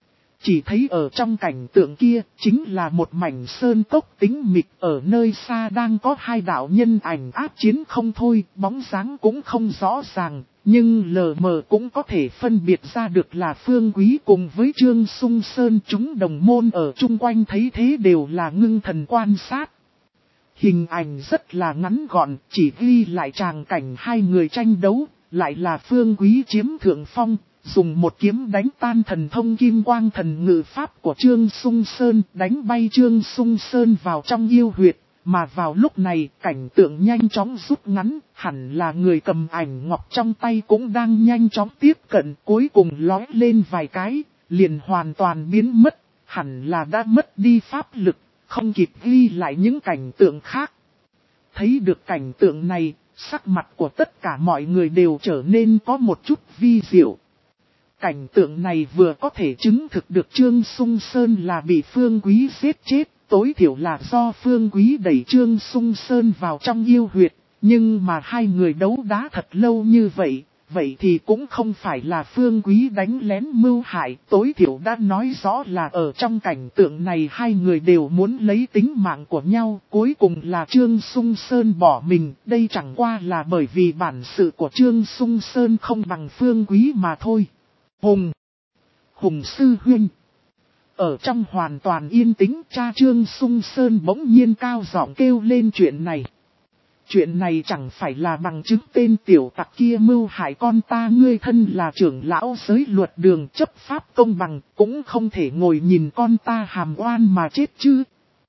Chỉ thấy ở trong cảnh tượng kia, chính là một mảnh sơn cốc tĩnh mịch, ở nơi xa đang có hai đạo nhân ảnh áp chiến không thôi, bóng dáng cũng không rõ ràng, nhưng lờ mờ cũng có thể phân biệt ra được là Phương Quý cùng với Trương Sung Sơn, chúng đồng môn ở chung quanh thấy thế đều là ngưng thần quan sát. Hình ảnh rất là ngắn gọn, chỉ ghi lại tràng cảnh hai người tranh đấu, lại là Phương Quý chiếm thượng phong. Dùng một kiếm đánh tan thần thông kim quang thần ngự pháp của Trương Sung Sơn, đánh bay Trương Sung Sơn vào trong yêu huyệt, mà vào lúc này cảnh tượng nhanh chóng rút ngắn, hẳn là người cầm ảnh ngọc trong tay cũng đang nhanh chóng tiếp cận, cuối cùng lói lên vài cái, liền hoàn toàn biến mất, hẳn là đã mất đi pháp lực, không kịp ghi lại những cảnh tượng khác. Thấy được cảnh tượng này, sắc mặt của tất cả mọi người đều trở nên có một chút vi diệu. Cảnh tượng này vừa có thể chứng thực được Trương Sung Sơn là bị Phương Quý giết chết, tối thiểu là do Phương Quý đẩy Trương Sung Sơn vào trong yêu huyệt, nhưng mà hai người đấu đá thật lâu như vậy, vậy thì cũng không phải là Phương Quý đánh lén mưu hại, tối thiểu đã nói rõ là ở trong cảnh tượng này hai người đều muốn lấy tính mạng của nhau, cuối cùng là Trương Sung Sơn bỏ mình, đây chẳng qua là bởi vì bản sự của Trương Sung Sơn không bằng Phương Quý mà thôi. Hùng, Hùng Sư Huynh. Ở trong hoàn toàn yên tĩnh, cha Trương Sung Sơn bỗng nhiên cao giọng kêu lên chuyện này. Chuyện này chẳng phải là bằng chứng tên tiểu tặc kia mưu hại con ta, ngươi thân là trưởng lão giới luật đường chấp pháp công bằng, cũng không thể ngồi nhìn con ta hàm oan mà chết chứ.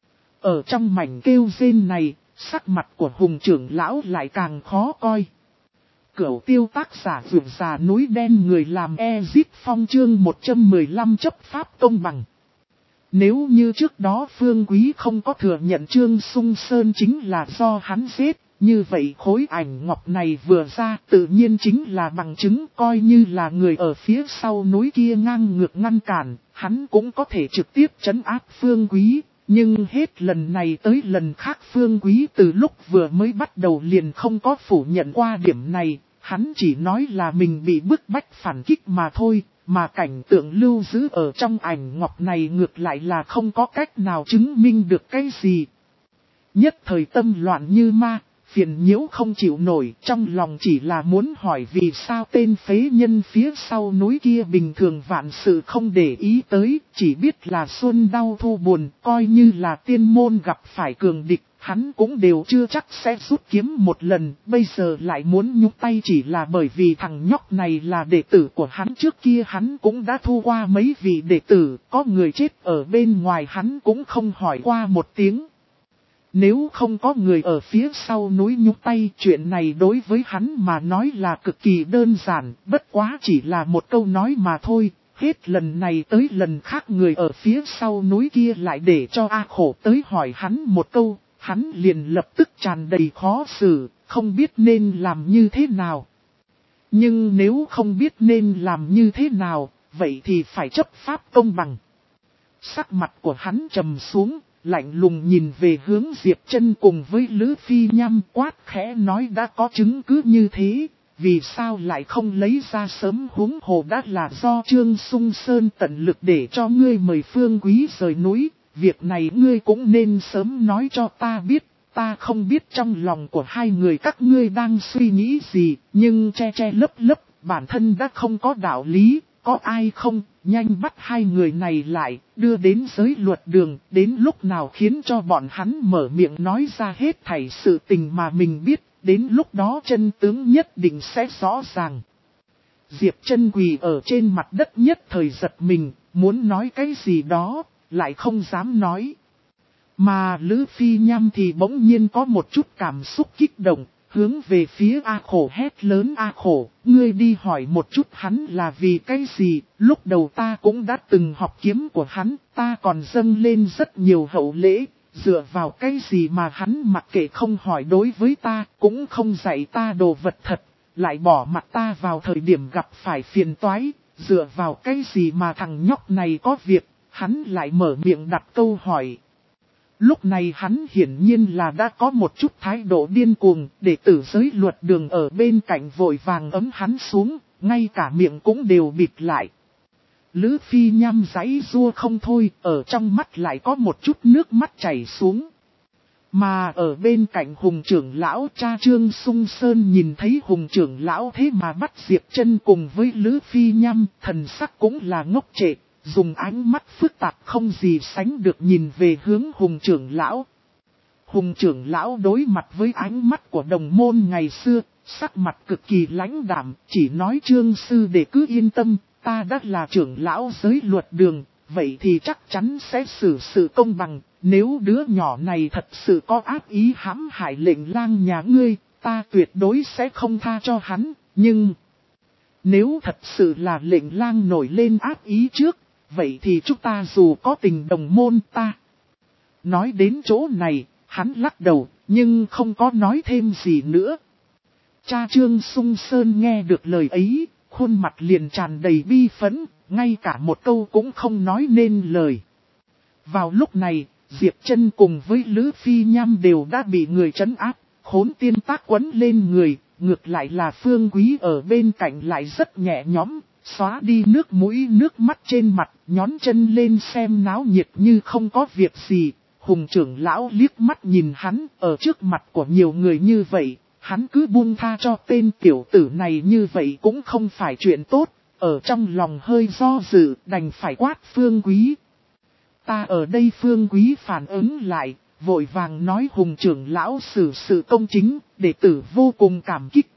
Ở trong mảnh kêu rên này, sắc mặt của Hùng trưởng lão lại càng khó coi. Cửu tiêu tác giả vượt già núi đen người làm Ezit Phong chương một trăm mười lăm chấp pháp công bằng. Nếu như trước đó Phương Quý không có thừa nhận Trương Sung Sơn chính là do hắn giết, như vậy khối ảnh ngọc này vừa ra tự nhiên chính là bằng chứng, coi như là người ở phía sau núi kia ngang ngược ngăn cản, hắn cũng có thể trực tiếp trấn áp Phương Quý. Nhưng hết lần này tới lần khác Phương Quý từ lúc vừa mới bắt đầu liền không có phủ nhận qua điểm này, hắn chỉ nói là mình bị bức bách phản kích mà thôi, mà cảnh tượng lưu giữ ở trong ảnh ngọc này ngược lại là không có cách nào chứng minh được cái gì. Nhất thời tâm loạn như ma, phiền nhiễu không chịu nổi, trong lòng chỉ là muốn hỏi vì sao tên phế nhân phía sau núi kia bình thường vạn sự không để ý tới, chỉ biết là xuân đau thu buồn, coi như là tiên môn gặp phải cường địch, hắn cũng đều chưa chắc sẽ rút kiếm một lần, bây giờ lại muốn nhúc tay chỉ là bởi vì thằng nhóc này là đệ tử của hắn, trước kia hắn cũng đã thu qua mấy vị đệ tử, có người chết ở bên ngoài hắn cũng không hỏi qua một tiếng. Nếu không có người ở phía sau núi nhúc tay, chuyện này đối với hắn mà nói là cực kỳ đơn giản, bất quá chỉ là một câu nói mà thôi. Hết lần này tới lần khác người ở phía sau núi kia lại để cho A Khổ tới hỏi hắn một câu, hắn liền lập tức tràn đầy khó xử, không biết nên làm như thế nào. Nhưng nếu không biết nên làm như thế nào, vậy thì phải chấp pháp công bằng. Sắc mặt của hắn trầm xuống, lạnh lùng nhìn về hướng Diệp Trân cùng với Lữ Phi Nham, quát khẽ nói đã có chứng cứ như thế, vì sao lại không lấy ra sớm, huống hồ đã là do Trương Sung Sơn tận lực để cho ngươi mời Phương Quý rời núi, việc này ngươi cũng nên sớm nói cho ta biết, ta không biết trong lòng của hai người các ngươi đang suy nghĩ gì, nhưng che che lấp lấp, bản thân đã không có đạo lý. Có ai không, nhanh bắt hai người này lại, đưa đến giới luật đường, đến lúc nào khiến cho bọn hắn mở miệng nói ra hết thảy sự tình mà mình biết, đến lúc đó chân tướng nhất định sẽ rõ ràng. Diệp Chân quỳ ở trên mặt đất nhất thời giật mình, muốn nói cái gì đó, lại không dám nói. Mà Lữ Phi Nham thì bỗng nhiên có một chút cảm xúc kích động, hướng về phía A Khổ hét lớn: A Khổ, ngươi đi hỏi một chút hắn là vì cái gì, lúc đầu ta cũng đã từng học kiếm của hắn, ta còn dâng lên rất nhiều hậu lễ, dựa vào cái gì mà hắn mặc kệ không hỏi đối với ta, cũng không dạy ta đồ vật thật, lại bỏ mặt ta vào thời điểm gặp phải phiền toái, dựa vào cái gì mà thằng nhóc này có việc, hắn lại mở miệng đặt câu hỏi. Lúc này hắn hiển nhiên là đã có một chút thái độ điên cuồng, đệ tử giới luật đường ở bên cạnh vội vàng ấm hắn xuống, ngay cả miệng cũng đều bịt lại. Lữ Phi Nham giãy giụa không thôi, ở trong mắt lại có một chút nước mắt chảy xuống. Mà ở bên cạnh Hùng trưởng lão cha Trương Sung Sơn nhìn thấy Hùng trưởng lão thế mà bắt Diệp Chân cùng với Lữ Phi Nham, thần sắc cũng là ngốc trệ. Dùng ánh mắt phức tạp không gì sánh được nhìn về hướng Hùng trưởng lão. Hùng trưởng lão đối mặt với ánh mắt của đồng môn ngày xưa, sắc mặt cực kỳ lãnh đạm, chỉ nói Trương sư đệ cứ yên tâm, ta đã là trưởng lão giới luật đường, vậy thì chắc chắn sẽ xử sự công bằng, nếu đứa nhỏ này thật sự có ác ý hãm hại lệnh lang nhà ngươi, ta tuyệt đối sẽ không tha cho hắn, nhưng nếu thật sự là lệnh lang nổi lên ác ý trước, vậy thì chúng ta dù có tình đồng môn ta. Nói đến chỗ này, hắn lắc đầu, nhưng không có nói thêm gì nữa. Cha Trương Sung Sơn nghe được lời ấy, khuôn mặt liền tràn đầy bi phẫn, ngay cả một câu cũng không nói nên lời. Vào lúc này, Diệp Chân cùng với Lữ Phi Nham đều đã bị người trấn áp, khốn tiên tác quấn lên người, ngược lại là Phương Quý ở bên cạnh lại rất nhẹ nhõm. Xóa đi nước mũi nước mắt trên mặt, nhón chân lên xem náo nhiệt như không có việc gì. Hùng trưởng lão liếc mắt nhìn hắn, ở trước mặt của nhiều người như vậy, hắn cứ buông tha cho tên tiểu tử này như vậy cũng không phải chuyện tốt. Ở trong lòng hơi do dự, đành phải quát Phương Quý. Ta ở đây Phương Quý phản ứng lại, vội vàng nói Hùng trưởng lão xử sự công chính, đệ tử vô cùng cảm kích.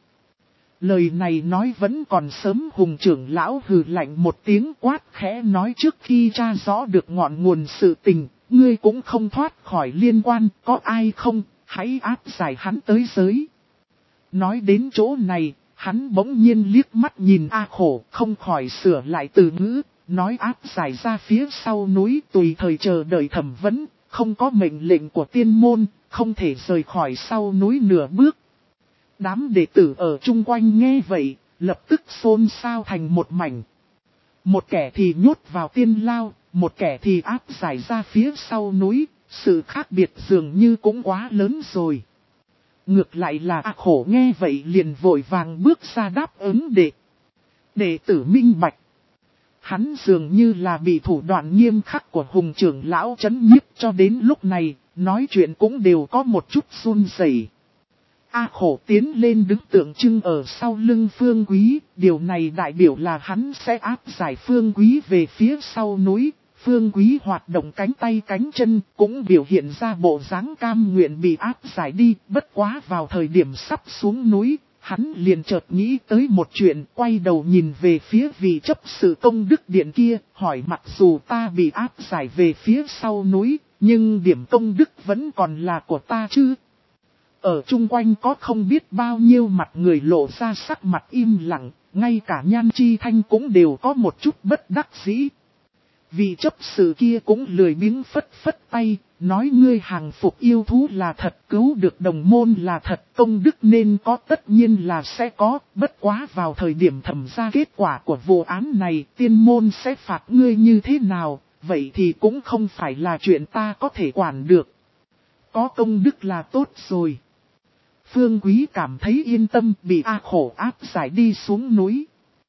Lời này nói vẫn còn sớm, Hùng trưởng lão hừ lạnh một tiếng quát khẽ nói: trước khi tra rõ được ngọn nguồn sự tình, ngươi cũng không thoát khỏi liên quan, có ai không, hãy áp giải hắn tới giới. Nói đến chỗ này, hắn bỗng nhiên liếc mắt nhìn A Khổ, không khỏi sửa lại từ ngữ, nói áp giải ra phía sau núi tùy thời chờ đợi thẩm vấn, không có mệnh lệnh của tiên môn, không thể rời khỏi sau núi nửa bước. Đám đệ tử ở chung quanh nghe vậy, lập tức xôn xao thành một mảnh. Một kẻ thì nhốt vào tiên lao, một kẻ thì áp giải ra phía sau núi, sự khác biệt dường như cũng quá lớn rồi. Ngược lại là A Khổ nghe vậy liền vội vàng bước ra đáp ứng đệ. Đệ tử minh bạch. Hắn dường như là bị thủ đoạn nghiêm khắc của Hùng trưởng lão trấn nhiếp cho đến lúc này, nói chuyện cũng đều có một chút run rẩy. A Khổ tiến lên đứng tượng trưng ở sau lưng Phương Quý, điều này đại biểu là hắn sẽ áp giải Phương Quý về phía sau núi. Phương Quý hoạt động cánh tay cánh chân cũng biểu hiện ra bộ dáng cam nguyện bị áp giải đi, bất quá vào thời điểm sắp xuống núi, hắn liền chợt nghĩ tới một chuyện, quay đầu nhìn về phía vị chấp sự công đức điện kia, hỏi mặc dù ta bị áp giải về phía sau núi, nhưng điểm công đức vẫn còn là của ta chứ. Ở chung quanh có không biết bao nhiêu mặt người lộ ra sắc mặt im lặng, ngay cả Nhan Chi Thanh cũng đều có một chút bất đắc dĩ. Vị chấp sự kia cũng lười biếng phất phất tay, nói ngươi hàng phục yêu thú là thật, cứu được đồng môn là thật, công đức nên có tất nhiên là sẽ có, bất quá vào thời điểm thẩm ra kết quả của vụ án này, tiên môn sẽ phạt ngươi như thế nào, vậy thì cũng không phải là chuyện ta có thể quản được. Có công đức là tốt rồi. Phương Quý cảm thấy yên tâm, bị A Khổ áp giải đi xuống núi.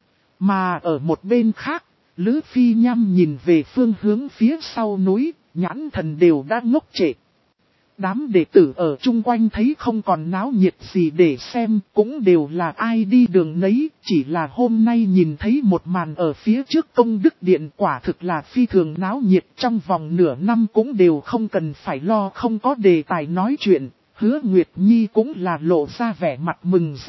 Mà ở một bên khác, Lữ Phi Nham nhìn về phương hướng phía sau núi, nhãn thần đều đã ngốc trệ. Đám đệ tử ở chung quanh thấy không còn náo nhiệt gì để xem, cũng đều là ai đi đường nấy, chỉ là hôm nay nhìn thấy một màn ở phía trước công đức điện quả thực là phi thường náo nhiệt, trong vòng nửa năm cũng đều không cần phải lo không có đề tài nói chuyện. Hứa Nguyệt Nhi cũng là lộ ra vẻ mặt mừng rỡ,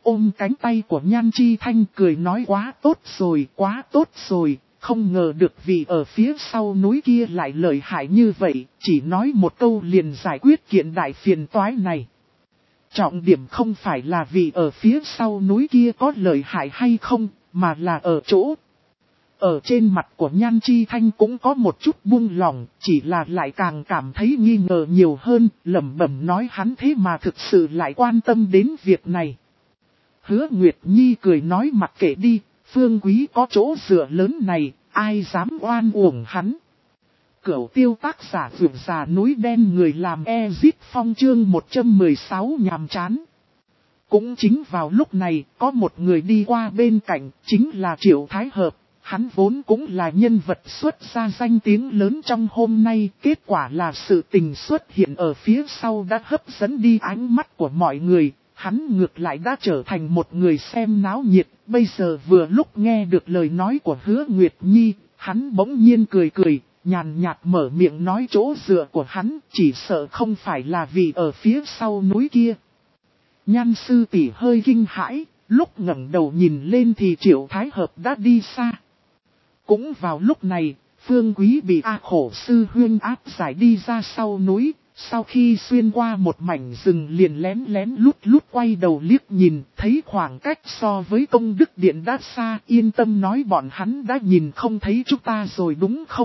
ôm cánh tay của Nhan Chi Thanh cười nói quá tốt rồi, quá tốt rồi, không ngờ được vì ở phía sau núi kia lại lợi hại như vậy, chỉ nói một câu liền giải quyết kiện đại phiền toái này. Trọng điểm không phải là vì ở phía sau núi kia có lợi hại hay không, mà là ở chỗ. Ở trên mặt của Nhan Chi Thanh cũng có một chút buông lỏng, chỉ là lại càng cảm thấy nghi ngờ nhiều hơn, lẩm bẩm nói hắn thế mà thực sự lại quan tâm đến việc này. Hứa Nguyệt Nhi cười nói mặc kệ đi, Phương Quý có chỗ dựa lớn này, ai dám oan uổng hắn. Cửu Tiêu tác giả vượt già núi đen người làm Ezip Phong chương một trăm mười sáu nhàm chán. Cũng chính vào lúc này, có một người đi qua bên cạnh, chính là Triệu Thái Hợp. Hắn vốn cũng là nhân vật xuất ra danh tiếng lớn trong hôm nay, kết quả là sự tình xuất hiện ở phía sau đã hấp dẫn đi ánh mắt của mọi người, hắn ngược lại đã trở thành một người xem náo nhiệt, bây giờ vừa lúc nghe được lời nói của Hứa Nguyệt Nhi, hắn bỗng nhiên cười cười, nhàn nhạt mở miệng nói chỗ dựa của hắn, chỉ sợ không phải là vì ở phía sau núi kia. Nhan sư tỷ hơi kinh hãi, lúc ngẩng đầu nhìn lên thì Triệu Thái Hợp đã đi xa. Cũng vào lúc này, Phương Quý bị A Khổ sư huyên áp giải đi ra sau núi, sau khi xuyên qua một mảnh rừng liền lén lén lút lút quay đầu liếc nhìn, thấy khoảng cách so với Công Đức Điện đã xa, yên tâm nói bọn hắn đã nhìn không thấy chúng ta rồi đúng không?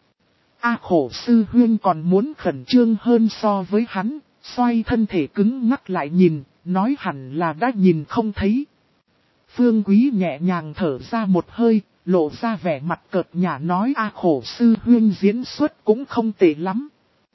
A Khổ sư huyên còn muốn khẩn trương hơn so với hắn, xoay thân thể cứng ngắc lại nhìn, nói hẳn là đã nhìn không thấy. Phương Quý nhẹ nhàng thở ra một hơi, lộ ra vẻ mặt cợt nhả nói A Khổ sư huyên diễn xuất cũng không tệ lắm.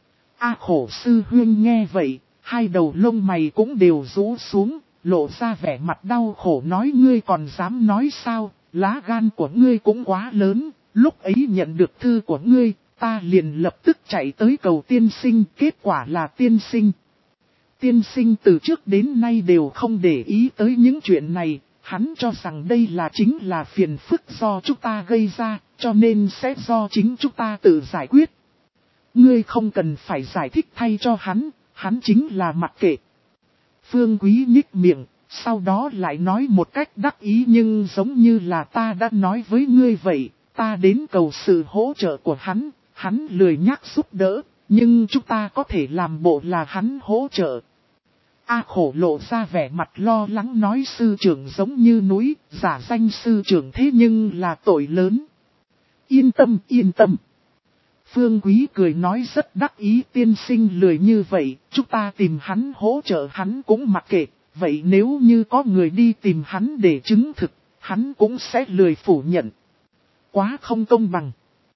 A Khổ sư huyên nghe vậy, hai đầu lông mày cũng đều rũ xuống, lộ ra vẻ mặt đau khổ nói ngươi còn dám nói sao, lá gan của ngươi cũng quá lớn, lúc ấy nhận được thư của ngươi, ta liền lập tức chạy tới cầu tiên sinh, kết quả là tiên sinh. Tiên sinh từ trước đến nay đều không để ý tới những chuyện này. Hắn cho rằng đây là chính là phiền phức do chúng ta gây ra, cho nên sẽ do chính chúng ta tự giải quyết. Ngươi không cần phải giải thích thay cho hắn, hắn chính là mặc kệ. Phương Quý nhích miệng, sau đó lại nói một cách đắc ý nhưng giống như là ta đã nói với ngươi vậy, ta đến cầu sự hỗ trợ của hắn, hắn lười nhác giúp đỡ, nhưng chúng ta có thể làm bộ là hắn hỗ trợ. A Khổ lộ ra vẻ mặt lo lắng nói sư trưởng giống như núi, giả danh sư trưởng thế nhưng là tội lớn. Yên tâm, yên tâm. Phương Quý cười nói rất đắc ý tiên sinh lười như vậy, chúng ta tìm hắn hỗ trợ hắn cũng mặc kệ, vậy nếu như có người đi tìm hắn để chứng thực, hắn cũng sẽ lười phủ nhận. Quá không công bằng.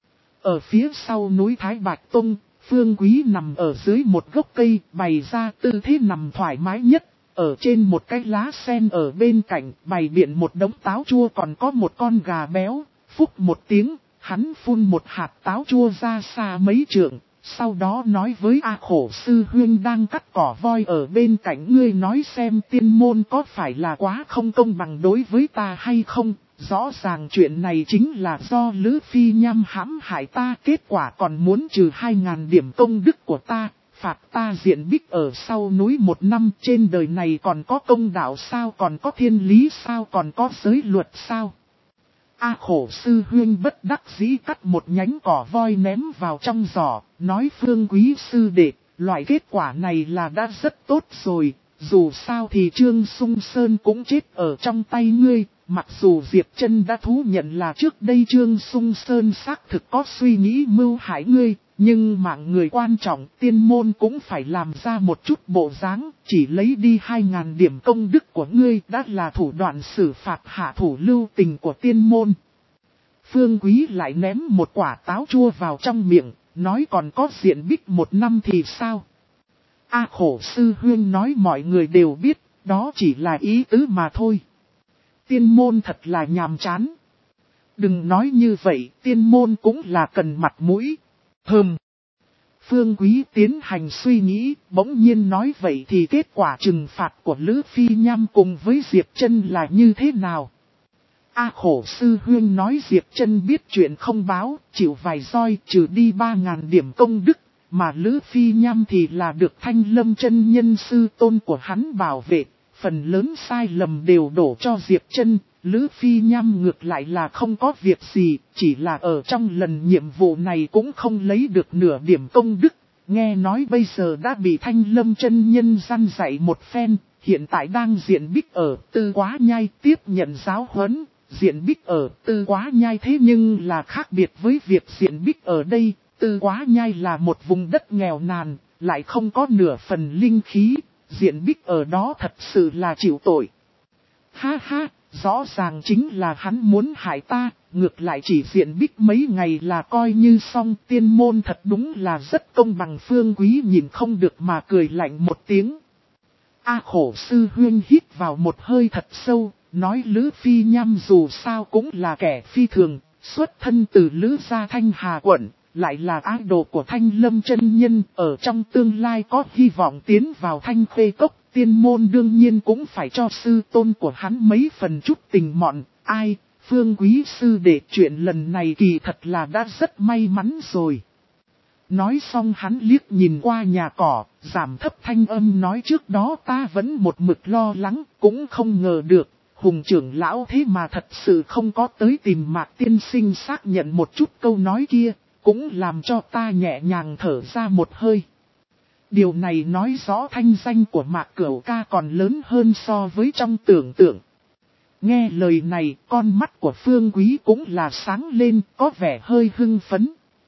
Ở phía sau núi Thái Bạch Tông, Phương Quý nằm ở dưới một gốc cây, bày ra tư thế nằm thoải mái nhất, ở trên một cái lá sen ở bên cạnh, bày biện một đống táo chua còn có một con gà béo, phúc một tiếng, hắn phun một hạt táo chua ra xa mấy trượng, sau đó nói với A Khổ sư huyên đang cắt cỏ voi ở bên cạnh ngươi nói xem tiên môn có phải là quá không công bằng đối với ta hay không. Rõ ràng chuyện này chính là do Lữ Phi nham hãm hại ta, kết quả còn muốn trừ hai ngàn điểm công đức của ta, phạt ta diện bích ở sau núi một năm, trên đời này còn có công đạo sao, còn có thiên lý sao, còn có giới luật sao. A Khổ sư huyên bất đắc dĩ cắt một nhánh cỏ voi ném vào trong giỏ, nói Phương Quý sư đệ, loại kết quả này là đã rất tốt rồi, dù sao thì Trương Sung Sơn cũng chết ở trong tay ngươi. Mặc dù Diệp Trân đã thú nhận là trước đây Trương Sung Sơn xác thực có suy nghĩ mưu hại ngươi, nhưng mạng người quan trọng tiên môn cũng phải làm ra một chút bộ dáng, chỉ lấy đi hai ngàn điểm công đức của ngươi đã là thủ đoạn xử phạt hạ thủ lưu tình của tiên môn. Phương Quý lại ném một quả táo chua vào trong miệng, nói còn có diện bích một năm thì sao? A Khổ sư huyên nói mọi người đều biết, đó chỉ là ý tứ mà thôi. Tiên môn thật là nhàm chán. Đừng nói như vậy, tiên môn cũng là cần mặt mũi. Hừm. Phương Quý tiến hành suy nghĩ, bỗng nhiên nói vậy thì kết quả trừng phạt của Lữ Phi nham cùng với Diệp Trân là như thế nào? A Khổ sư huyên nói Diệp Trân biết chuyện không báo, chịu vài roi trừ đi ba ngàn điểm công đức, mà Lữ Phi nham thì là được Thanh Lâm chân nhân sư tôn của hắn bảo vệ. phần lớn sai lầm đều đổ cho Diệp Trân. Lữ Phi Nham ngược lại là không có việc gì, chỉ là ở trong lần nhiệm vụ này cũng không lấy được nửa điểm công đức. Nghe nói bây giờ đã bị Thanh Lâm chân nhân răn dạy một phen, hiện tại đang diện bích ở Tư Quá Nhai tiếp nhận giáo huấn. Diện bích ở Tư Quá Nhai thế nhưng là khác biệt với việc diện bích ở đây. Tư Quá Nhai là một vùng đất nghèo nàn, lại không có nửa phần linh khí, diện bích ở đó thật sự là chịu tội. Ha ha, rõ ràng chính là hắn muốn hại ta, ngược lại chỉ diện bích mấy ngày là coi như xong. Tiên môn thật đúng là rất công bằng. Phương Quý nhìn không được mà cười lạnh một tiếng. A Khổ sư huynh hít vào một hơi thật sâu, nói Lữ Phi Nham dù sao cũng là kẻ phi thường, xuất thân từ Lữ gia Thanh Hà quận, lại là idol của Thanh Lâm chân nhân, ở trong tương lai có hy vọng tiến vào Thanh Khê Cốc. Tiên môn đương nhiên cũng phải cho sư tôn của hắn mấy phần chút tình mọn. Ai, Phương Quý sư đệ, chuyện lần này kỳ thật là đã rất may mắn rồi. Nói xong hắn liếc nhìn qua nhà cỏ, giảm thấp thanh âm nói trước đó ta vẫn một mực lo lắng, cũng không ngờ được, Hùng trưởng lão thế mà thật sự không có tới tìm Mạc tiên sinh xác nhận một chút câu nói kia, cũng làm cho ta nhẹ nhàng thở ra một hơi. Điều này nói rõ thanh danh của Mạc Cửu ca còn lớn hơn so với trong tưởng tượng. Nghe lời này, con mắt của Phương Quý cũng là sáng lên, có vẻ hơi hưng phấn.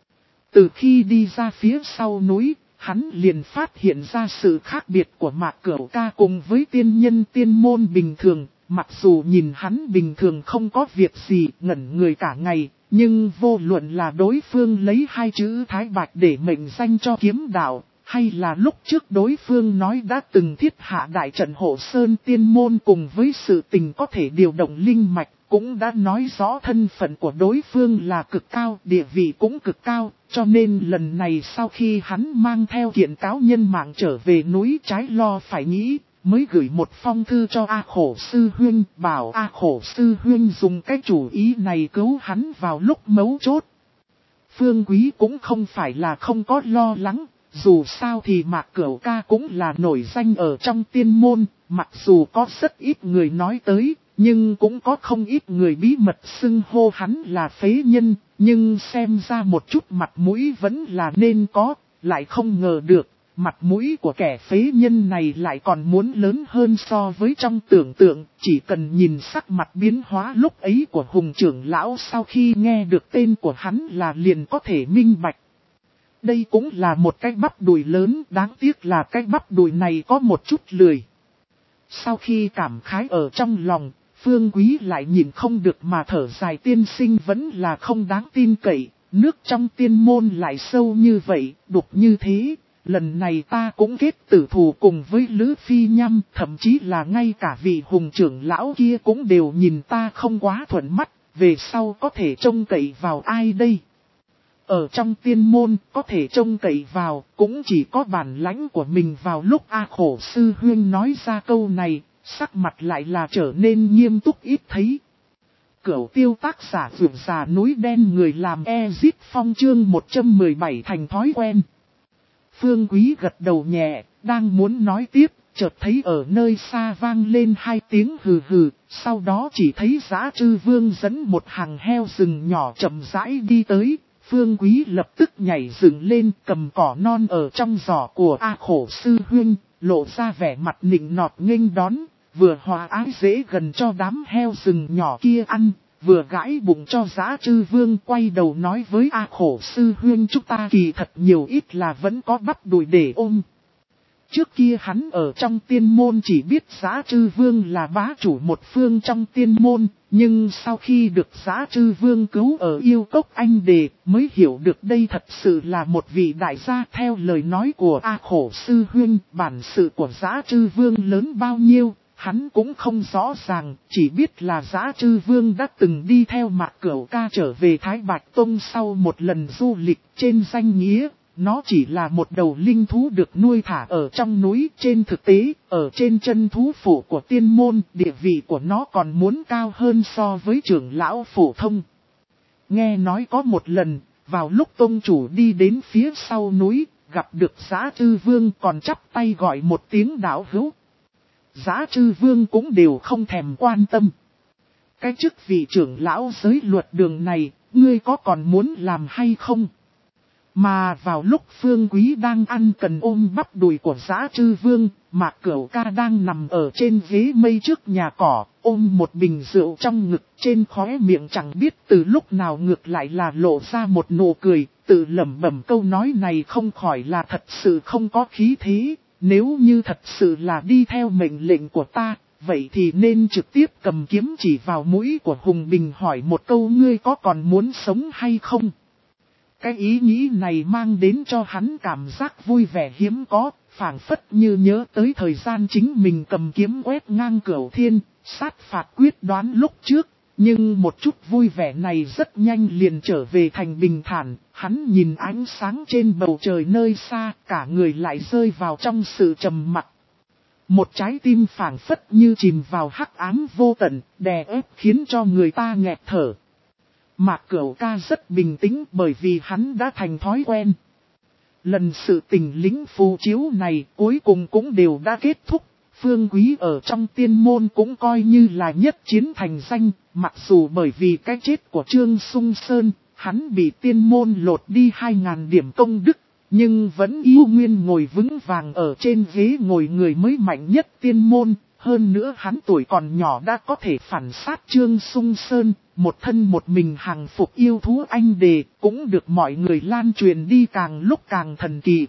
Từ khi đi ra phía sau núi, hắn liền phát hiện ra sự khác biệt của Mạc Cửu ca cùng với tiên nhân tiên môn bình thường. Mặc dù nhìn hắn bình thường không có việc gì, ngẩn người cả ngày, nhưng vô luận là đối phương lấy hai chữ Thái Bạch để mệnh danh cho kiếm đạo, hay là lúc trước đối phương nói đã từng thiết hạ đại trận hộ sơn tiên môn cùng với sự tình có thể điều động linh mạch, cũng đã nói rõ thân phận của đối phương là cực cao, địa vị cũng cực cao, cho nên lần này sau khi hắn mang theo kiện cáo nhân mạng trở về núi trái lo phải nghĩ, mới gửi một phong thư cho A Khổ sư huynh, bảo A Khổ sư huynh dùng cái chủ ý này cứu hắn vào lúc mấu chốt. Phương Quý cũng không phải là không có lo lắng. Dù sao thì Mạc Cửu ca cũng là nổi danh ở trong tiên môn, mặc dù có rất ít người nói tới, nhưng cũng có không ít người bí mật xưng hô hắn là phế nhân, nhưng xem ra một chút mặt mũi vẫn là nên có, lại không ngờ được, mặt mũi của kẻ phế nhân này lại còn muốn lớn hơn so với trong tưởng tượng, chỉ cần nhìn sắc mặt biến hóa lúc ấy của Hùng trưởng lão sau khi nghe được tên của hắn là liền có thể minh bạch. Đây cũng là một cái bắp đùi lớn, đáng tiếc là cái bắp đùi này có một chút lười. Sau khi cảm khái ở trong lòng, Phương Quý lại nhìn không được mà thở dài, tiên sinh vẫn là không đáng tin cậy, nước trong tiên môn lại sâu như vậy, đục như thế. Lần này ta cũng kết tử thù cùng với Lữ Phi Nham, thậm chí là ngay cả vị Hùng trưởng lão kia cũng đều nhìn ta không quá thuận mắt, về sau có thể trông cậy vào ai đây? Ở trong tiên môn, có thể trông cậy vào, cũng chỉ có bản lãnh của mình. Vào lúc A Khổ sư huynh nói ra câu này, sắc mặt lại là trở nên nghiêm túc ít thấy. Cửu tiêu tác giả vượt già núi đen người làm Ezit Phong chương một trăm mười bảy thành thói quen. Phương Quý gật đầu nhẹ, đang muốn nói tiếp, chợt thấy ở nơi xa vang lên hai tiếng hừ hừ, sau đó chỉ thấy Dã Trư Vương dẫn một hàng heo rừng nhỏ chậm rãi đi tới. Phương Quý lập tức nhảy dựng lên, cầm cỏ non ở trong giỏ của A Khổ sư huynh, lộ ra vẻ mặt nịnh nọt nghênh đón, vừa hòa ái dễ gần cho đám heo rừng nhỏ kia ăn, vừa gãi bụng cho Dã Trư Vương, quay đầu nói với A Khổ sư huynh chúng ta kỳ thật nhiều ít là vẫn có bắp đùi để ôm. Trước kia hắn ở trong tiên môn chỉ biết Dã Trư Vương là bá chủ một phương trong tiên môn, nhưng sau khi được Dã Trư Vương cứu ở yêu cốc anh đề, mới hiểu được đây thật sự là một vị đại gia. Theo lời nói của A Khổ sư huynh, bản sự của Dã Trư Vương lớn bao nhiêu, hắn cũng không rõ ràng, chỉ biết là Dã Trư Vương đã từng đi theo Mạc Cửu ca trở về Thái Bạch Tông sau một lần du lịch. Trên danh nghĩa, nó chỉ là một đầu linh thú được nuôi thả ở trong núi. Trên thực tế, ở trên chân thú phủ của tiên môn, địa vị của nó còn muốn cao hơn so với trưởng lão phổ thông. Nghe nói có một lần, vào lúc tông chủ đi đến phía sau núi, gặp được Dã Trư Vương còn chắp tay gọi một tiếng đạo hữu. Giá Trư Vương cũng đều không thèm quan tâm. Cái chức vị trưởng lão giới luật đường này, ngươi có còn muốn làm hay không? Mà vào lúc Phương Quý đang ăn cần ôm bắp đùi của Giá Trư Vương, Mạc Cửu Ca đang nằm ở trên ghế mây trước nhà cỏ, ôm một bình rượu trong ngực, trên khóe miệng chẳng biết từ lúc nào ngược lại là lộ ra một nụ cười, tự lẩm bẩm câu nói này không khỏi là thật sự không có khí thế, nếu như thật sự là đi theo mệnh lệnh của ta, vậy thì nên trực tiếp cầm kiếm chỉ vào mũi của Hùng Bình hỏi một câu ngươi có còn muốn sống hay không? Cái ý nghĩ này mang đến cho hắn cảm giác vui vẻ hiếm có, phảng phất như nhớ tới thời gian chính mình cầm kiếm quét ngang Cửu Thiên, sát phạt quyết đoán lúc trước. Nhưng một chút vui vẻ này rất nhanh liền trở về thành bình thản, hắn nhìn ánh sáng trên bầu trời nơi xa, cả người lại rơi vào trong sự trầm mặc. Một trái tim phảng phất như chìm vào hắc ám vô tận, đè ép khiến cho người ta nghẹt thở. Mạc Cửu Ca rất bình tĩnh bởi vì hắn đã thành thói quen. Lần sự tình lính phù chiếu này cuối cùng cũng đều đã kết thúc. Phương Quý ở trong tiên môn cũng coi như là nhất chiến thành danh. Mặc dù bởi vì cái chết của Trương Sung Sơn, hắn bị tiên môn lột đi hai ngàn điểm công đức. Nhưng vẫn yêu nguyên ngồi vững vàng ở trên ghế ngồi người mới mạnh nhất tiên môn. Hơn nữa hắn tuổi còn nhỏ đã có thể phản sát Trương Sung Sơn, một thân một mình hàng phục yêu thú anh đề, cũng được mọi người lan truyền đi càng lúc càng thần kỳ.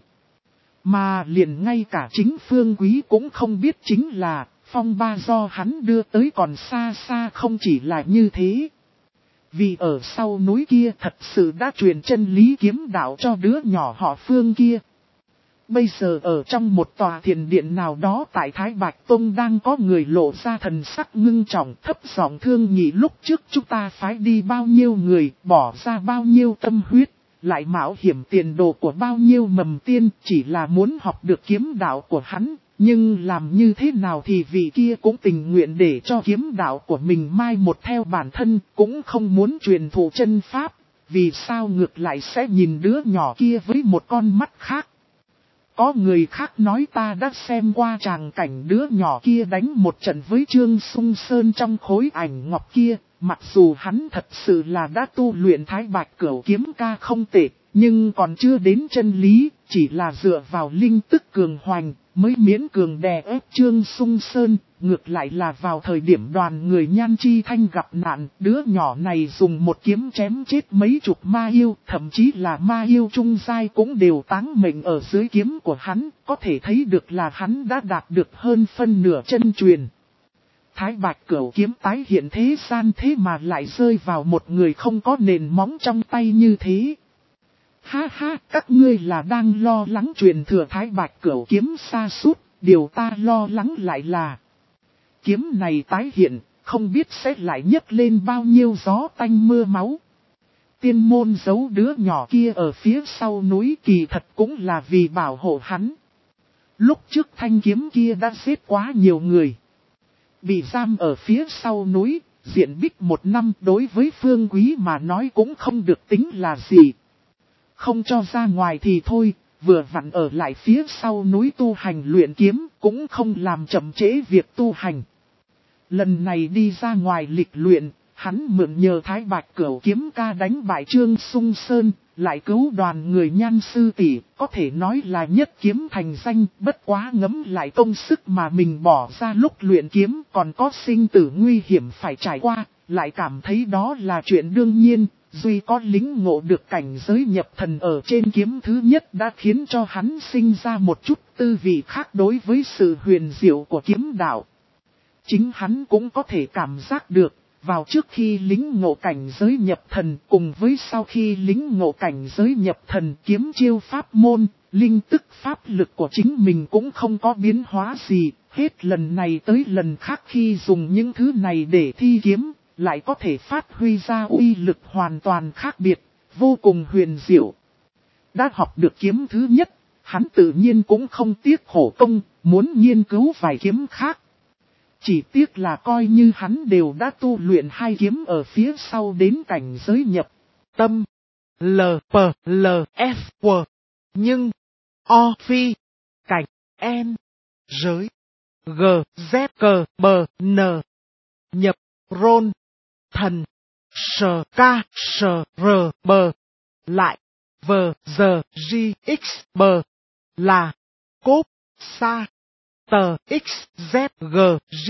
Mà liền ngay cả chính Phương Quý cũng không biết chính là, phong ba do hắn đưa tới còn xa xa không chỉ là như thế. Vì ở sau núi kia thật sự đã truyền chân lý kiếm đạo cho đứa nhỏ họ Phương kia. Bây giờ ở trong một tòa thiền điện nào đó tại Thái Bạch Tông đang có người lộ ra thần sắc ngưng trọng thấp giọng thương nhị lúc trước chúng ta phái đi bao nhiêu người, bỏ ra bao nhiêu tâm huyết, lại mạo hiểm tiền đồ của bao nhiêu mầm tiên chỉ là muốn học được kiếm đạo của hắn. Nhưng làm như thế nào thì vị kia cũng tình nguyện để cho kiếm đạo của mình mai một theo bản thân, cũng không muốn truyền thụ chân pháp, vì sao ngược lại sẽ nhìn đứa nhỏ kia với một con mắt khác. Có người khác nói ta đã xem qua tràng cảnh đứa nhỏ kia đánh một trận với Trương Sung Sơn trong khối ảnh ngọc kia, mặc dù hắn thật sự là đã tu luyện Thái Bạch Cửu kiếm ca không tệ, nhưng còn chưa đến chân lý, chỉ là dựa vào linh tức cường hoành, mới miễn cường đè ép Trương Sung Sơn, ngược lại là vào thời điểm đoàn người Nhan Chi Thanh gặp nạn, đứa nhỏ này dùng một kiếm chém chết mấy chục ma yêu, thậm chí là ma yêu trung giai cũng đều táng mệnh ở dưới kiếm của hắn, có thể thấy được là hắn đã đạt được hơn phân nửa chân truyền. Thái Bạch Cửu kiếm tái hiện thế gian thế mà lại rơi vào một người không có nền móng trong tay như thế. Ha ha, các ngươi là đang lo lắng truyền thừa Thái Bạch Cửu kiếm xa suốt, điều ta lo lắng lại là kiếm này tái hiện, không biết sẽ lại nhấc lên bao nhiêu gió tanh mưa máu. Tiên môn giấu đứa nhỏ kia ở phía sau núi kỳ thật cũng là vì bảo hộ hắn. Lúc trước thanh kiếm kia đã giết quá nhiều người. Bị giam ở phía sau núi, diện bích một năm đối với Phương Quý mà nói cũng không được tính là gì. Không cho ra ngoài thì thôi, vừa vặn ở lại phía sau núi tu hành luyện kiếm, cũng không làm chậm trễ việc tu hành. Lần này đi ra ngoài lịch luyện, hắn mượn nhờ Thái Bạch Cửu kiếm ca đánh bại Trương Sung Sơn, lại cứu đoàn người Nhan sư tỷ, có thể nói là nhất kiếm thành danh, bất quá ngấm lại công sức mà mình bỏ ra lúc luyện kiếm còn có sinh tử nguy hiểm phải trải qua, lại cảm thấy đó là chuyện đương nhiên. Duy có lính ngộ được cảnh giới nhập thần ở trên kiếm thứ nhất đã khiến cho hắn sinh ra một chút tư vị khác đối với sự huyền diệu của kiếm đạo. Chính hắn cũng có thể cảm giác được, vào trước khi lính ngộ cảnh giới nhập thần cùng với sau khi lính ngộ cảnh giới nhập thần kiếm chiêu pháp môn, linh tức pháp lực của chính mình cũng không có biến hóa gì, hết lần này tới lần khác khi dùng những thứ này để thi kiếm. Lại có thể phát huy ra uy lực hoàn toàn khác biệt, vô cùng huyền diệu. Đã học được kiếm thứ nhất, hắn tự nhiên cũng không tiếc khổ công, muốn nghiên cứu vài kiếm khác. Chỉ tiếc là coi như hắn đều đã tu luyện hai kiếm ở phía sau đến cảnh giới nhập tâm. L, P, L, S, W. Nhưng, O, Phi, cảnh, N, giới. G, Z, C, B, N. Nhập, Rôn, thần, S, K, S, R, B. Lại, V, G, G, X, B. Là, cốp, xa, tờ, X, Z, G, G.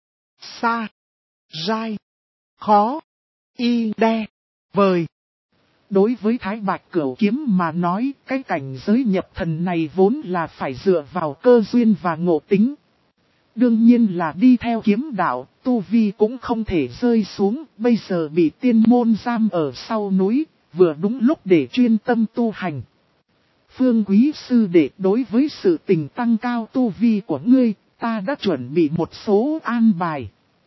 Xa, dai, khó, y, đe, vời. Đối với Thái Bạch Cửu Kiếm mà nói, cái cảnh giới nhập thần này vốn là phải dựa vào cơ duyên và ngộ tính. Đương nhiên là đi theo kiếm đạo, tu vi cũng không thể rơi xuống, bây giờ bị tiên môn giam ở sau núi, vừa đúng lúc để chuyên tâm tu hành. Phương Quý sư đệ, đối với sự tình tăng cao tu vi của ngươi, ta đã chuẩn bị một số an bài.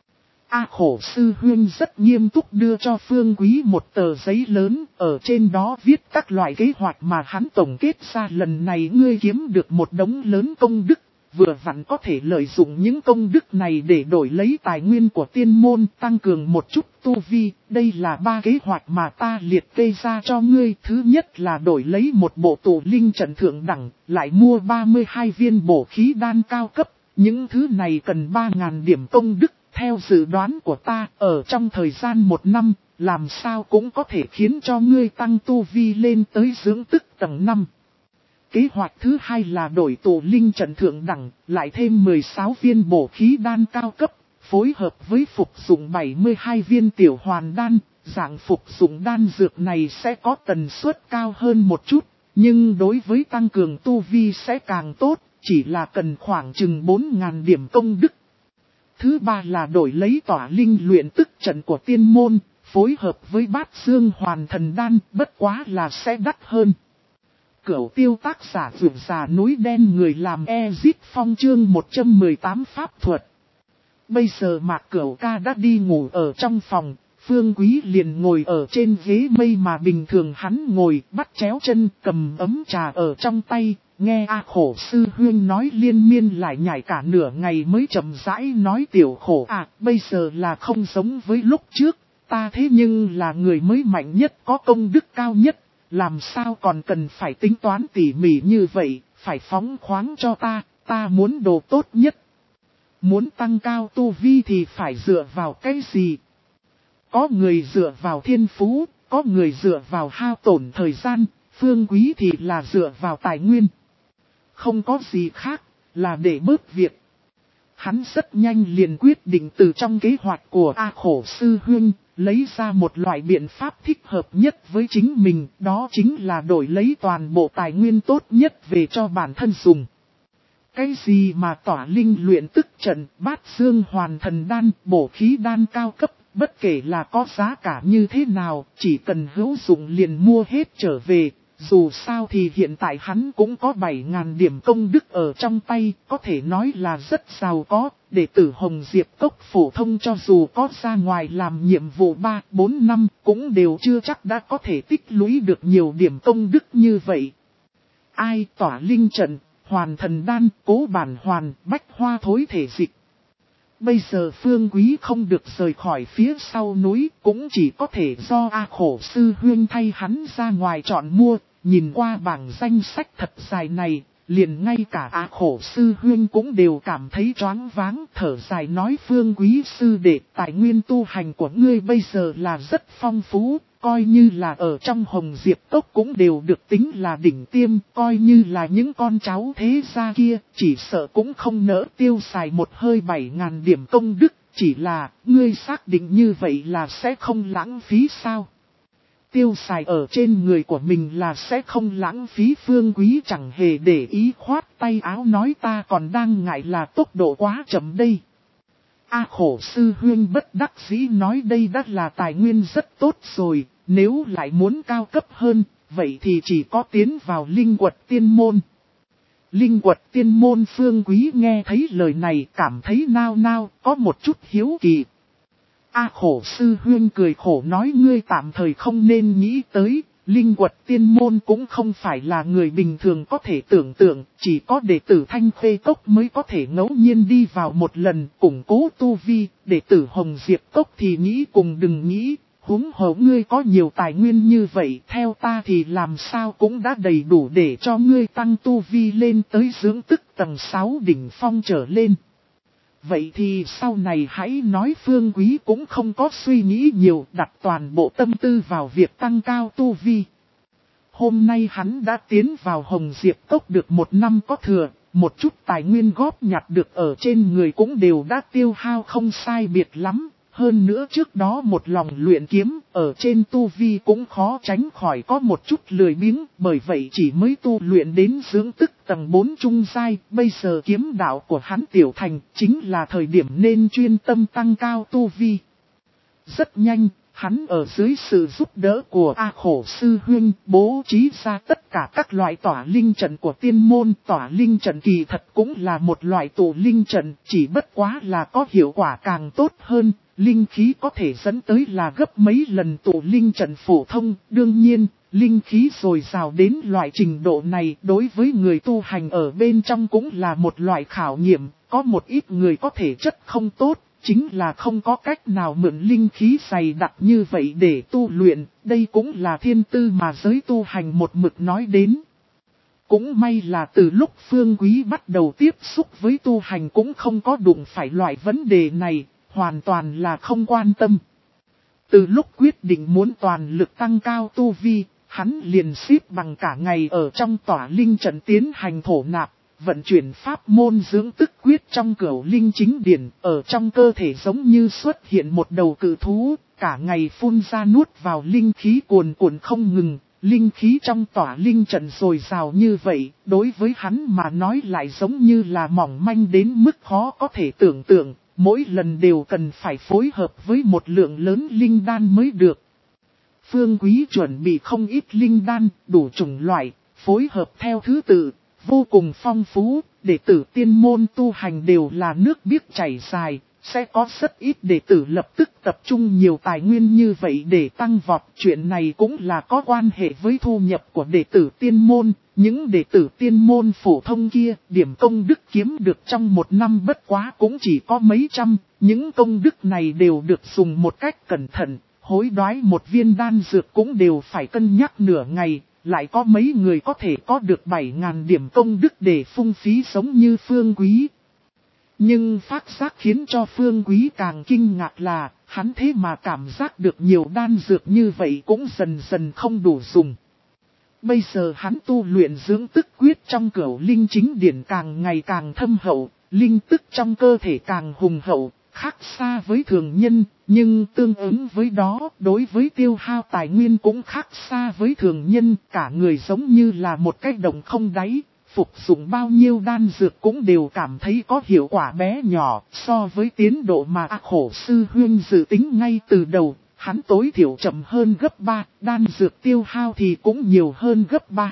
A Khổ sư huynh rất nghiêm túc đưa cho Phương Quý một tờ giấy lớn, ở trên đó viết các loại kế hoạch mà hắn tổng kết ra lần này ngươi kiếm được một đống lớn công đức, vừa vặn có thể lợi dụng những công đức này để đổi lấy tài nguyên của tiên môn, tăng cường một chút tu vi. Đây là ba kế hoạch mà ta liệt kê ra cho ngươi. Thứ nhất là đổi lấy một bộ tụ linh trận thượng đẳng, lại mua ba mươi hai viên bổ khí đan cao cấp, những thứ này cần ba nghìn điểm công đức. Theo dự đoán của ta, ở trong thời gian một năm, làm sao cũng có thể khiến cho ngươi tăng tu vi lên tới dưỡng tức tầng năm. Kế hoạch thứ hai là đổi tụ linh trận thượng đẳng, lại thêm mười sáu viên bổ khí đan cao cấp, phối hợp với phục dụng bảy mươi hai viên tiểu hoàn đan. Dạng phục dụng đan dược này sẽ có tần suất cao hơn một chút, nhưng đối với tăng cường tu vi sẽ càng tốt, chỉ là cần khoảng chừng bốn nghìn điểm công đức. Thứ ba là đổi lấy tỏa linh luyện tức trận của tiên môn, phối hợp với bát dương hoàn thần đan, bất quá là sẽ đắt hơn. Cửu tiêu tác giả vượt già núi đen người làm Ezit Phong chương một trăm mười tám pháp thuật. Bây giờ Mạc Cửu ca đã đi ngủ ở trong phòng, Phương Quý liền ngồi ở trên ghế mây mà bình thường hắn ngồi, bắt chéo chân, cầm ấm trà ở trong tay. Nghe A Khổ sư huynh nói liên miên lại nhảy cả nửa ngày mới chậm rãi nói tiểu khổ à, bây giờ là không giống với lúc trước, ta thế nhưng là người mới mạnh nhất có công đức cao nhất, làm sao còn cần phải tính toán tỉ mỉ như vậy, phải phóng khoáng cho ta, ta muốn đồ tốt nhất. Muốn tăng cao tu vi thì phải dựa vào cái gì? Có người dựa vào thiên phú, có người dựa vào hao tổn thời gian, Phương Quý thì là dựa vào tài nguyên. Không có gì khác, là để bớt việc. Hắn rất nhanh liền quyết định từ trong kế hoạch của A Khổ sư huynh, lấy ra một loại biện pháp thích hợp nhất với chính mình, đó chính là đổi lấy toàn bộ tài nguyên tốt nhất về cho bản thân dùng. Cái gì mà tỏa linh luyện tức trận, bát dương hoàn thần đan, bổ khí đan cao cấp, bất kể là có giá cả như thế nào, chỉ cần hữu dụng liền mua hết trở về. Dù sao thì hiện tại hắn cũng có bảy nghìn điểm công đức ở trong tay, có thể nói là rất giàu có. Đệ tử Hồng Diệp Cốc phổ thông cho dù có ra ngoài làm nhiệm vụ ba bốn năm cũng đều chưa chắc đã có thể tích lũy được nhiều điểm công đức như vậy. Ai tỏa linh trận, hoàn thần đan, cố bản hoàn, bách hoa thối thể dịch. Bây giờ Phương Quý không được rời khỏi phía sau núi, cũng chỉ có thể do A Khổ sư huynh thay hắn ra ngoài chọn mua. Nhìn qua bảng danh sách thật dài này, liền ngay cả A Khổ sư huynh cũng đều cảm thấy choáng váng, thở dài nói Phương Quý sư đệ, tài nguyên tu hành của ngươi bây giờ là rất phong phú, coi như là ở trong Hồng Diệp Cốc cũng đều được tính là đỉnh tiêm, coi như là những con cháu thế gia kia, chỉ sợ cũng không nỡ tiêu xài một hơi bảy nghìn điểm công đức, chỉ là, ngươi xác định như vậy là sẽ không lãng phí sao? Tiêu xài ở trên người của mình là sẽ không lãng phí. Phương Quý chẳng hề để ý, khoát tay áo nói ta còn đang ngại là tốc độ quá chậm đây. A Khổ sư huynh bất đắc dĩ nói đây đã là tài nguyên rất tốt rồi, nếu lại muốn cao cấp hơn, vậy thì chỉ có tiến vào linh quật tiên môn. Linh quật tiên môn Phương Quý nghe thấy lời này cảm thấy nao nao, có một chút hiếu kỳ. A Khổ sư huynh cười khổ nói ngươi tạm thời không nên nghĩ tới, linh quật tiên môn cũng không phải là người bình thường có thể tưởng tượng, chỉ có đệ tử Thanh Khê Cốc mới có thể ngẫu nhiên đi vào một lần củng cố tu vi, đệ tử Hồng Diệp Cốc thì nghĩ cùng đừng nghĩ, huống hồ ngươi có nhiều tài nguyên như vậy, theo ta thì làm sao cũng đã đầy đủ để cho ngươi tăng tu vi lên tới dưỡng tức tầng sáu đỉnh phong trở lên. Vậy thì sau này hãy nói Phương Quý cũng không có suy nghĩ nhiều, đặt toàn bộ tâm tư vào việc tăng cao tu vi. Hôm nay hắn đã tiến vào Hồng Diệp Cốc được một năm có thừa, một chút tài nguyên góp nhặt được ở trên người cũng đều đã tiêu hao không sai biệt lắm. Hơn nữa trước đó một lòng luyện kiếm, ở trên tu vi cũng khó tránh khỏi có một chút lười biếng, bởi vậy chỉ mới tu luyện đến dưỡng tức tầng bốn trung giai. Bây giờ kiếm đạo của hắn tiểu thành, chính là thời điểm nên chuyên tâm tăng cao tu vi. Rất nhanh, hắn ở dưới sự giúp đỡ của A Khổ Sư Huynh bố trí ra tất cả các loại tỏa linh trận của tiên môn. Tỏa linh trận kỳ thật cũng là một loại tụ linh trận, chỉ bất quá là có hiệu quả càng tốt hơn. Linh khí có thể dẫn tới là gấp mấy lần tụ linh trận phổ thông. Đương nhiên, linh khí dồi dào đến loại trình độ này đối với người tu hành ở bên trong cũng là một loại khảo nghiệm. Có một ít người có thể chất không tốt, chính là không có cách nào mượn linh khí dày đặc như vậy để tu luyện. Đây cũng là thiên tư mà giới tu hành một mực nói đến. Cũng may là từ lúc Phương Quý bắt đầu tiếp xúc với tu hành cũng không có đụng phải loại vấn đề này. Hoàn toàn là không quan tâm. Từ lúc quyết định muốn toàn lực tăng cao tu vi, hắn liền xếp bằng cả ngày ở trong tỏa linh trận tiến hành thổ nạp, vận chuyển pháp môn dưỡng tức quyết trong cửu linh chính điển, ở trong cơ thể giống như xuất hiện một đầu cự thú, cả ngày phun ra nuốt vào linh khí cuồn cuộn không ngừng. Linh khí trong tỏa linh trận dồi dào như vậy, đối với hắn mà nói lại giống như là mỏng manh đến mức khó có thể tưởng tượng. Mỗi lần đều cần phải phối hợp với một lượng lớn linh đan mới được. Phương Quý chuẩn bị không ít linh đan, đủ chủng loại, phối hợp theo thứ tự, vô cùng phong phú. Đệ tử tiên môn tu hành đều là nước biếc chảy dài, sẽ có rất ít đệ tử lập tức tập trung nhiều tài nguyên như vậy để tăng vọt. Chuyện này cũng là có quan hệ với thu nhập của đệ tử tiên môn. Những đệ tử tiên môn phổ thông kia, điểm công đức kiếm được trong một năm bất quá cũng chỉ có mấy trăm. Những công đức này đều được dùng một cách cẩn thận, hối đoái một viên đan dược cũng đều phải cân nhắc nửa ngày. Lại có mấy người có thể có được bảy nghìn điểm công đức để phung phí giống như Phương Quý. Nhưng phát giác khiến cho Phương Quý càng kinh ngạc là, hắn thế mà cảm giác được nhiều đan dược như vậy cũng dần dần không đủ dùng. Bây giờ hắn tu luyện dưỡng tức quyết trong cửu linh chính điển càng ngày càng thâm hậu, linh tức trong cơ thể càng hùng hậu, khác xa với thường nhân, nhưng tương ứng với đó, đối với tiêu hao tài nguyên cũng khác xa với thường nhân, cả người giống như là một cái đồng không đáy. Phục dụng bao nhiêu đan dược cũng đều cảm thấy có hiệu quả bé nhỏ, so với tiến độ mà A Khổ Sư Huynh dự tính ngay từ đầu, hắn tối thiểu chậm hơn gấp ba, đan dược tiêu hao thì cũng nhiều hơn gấp ba.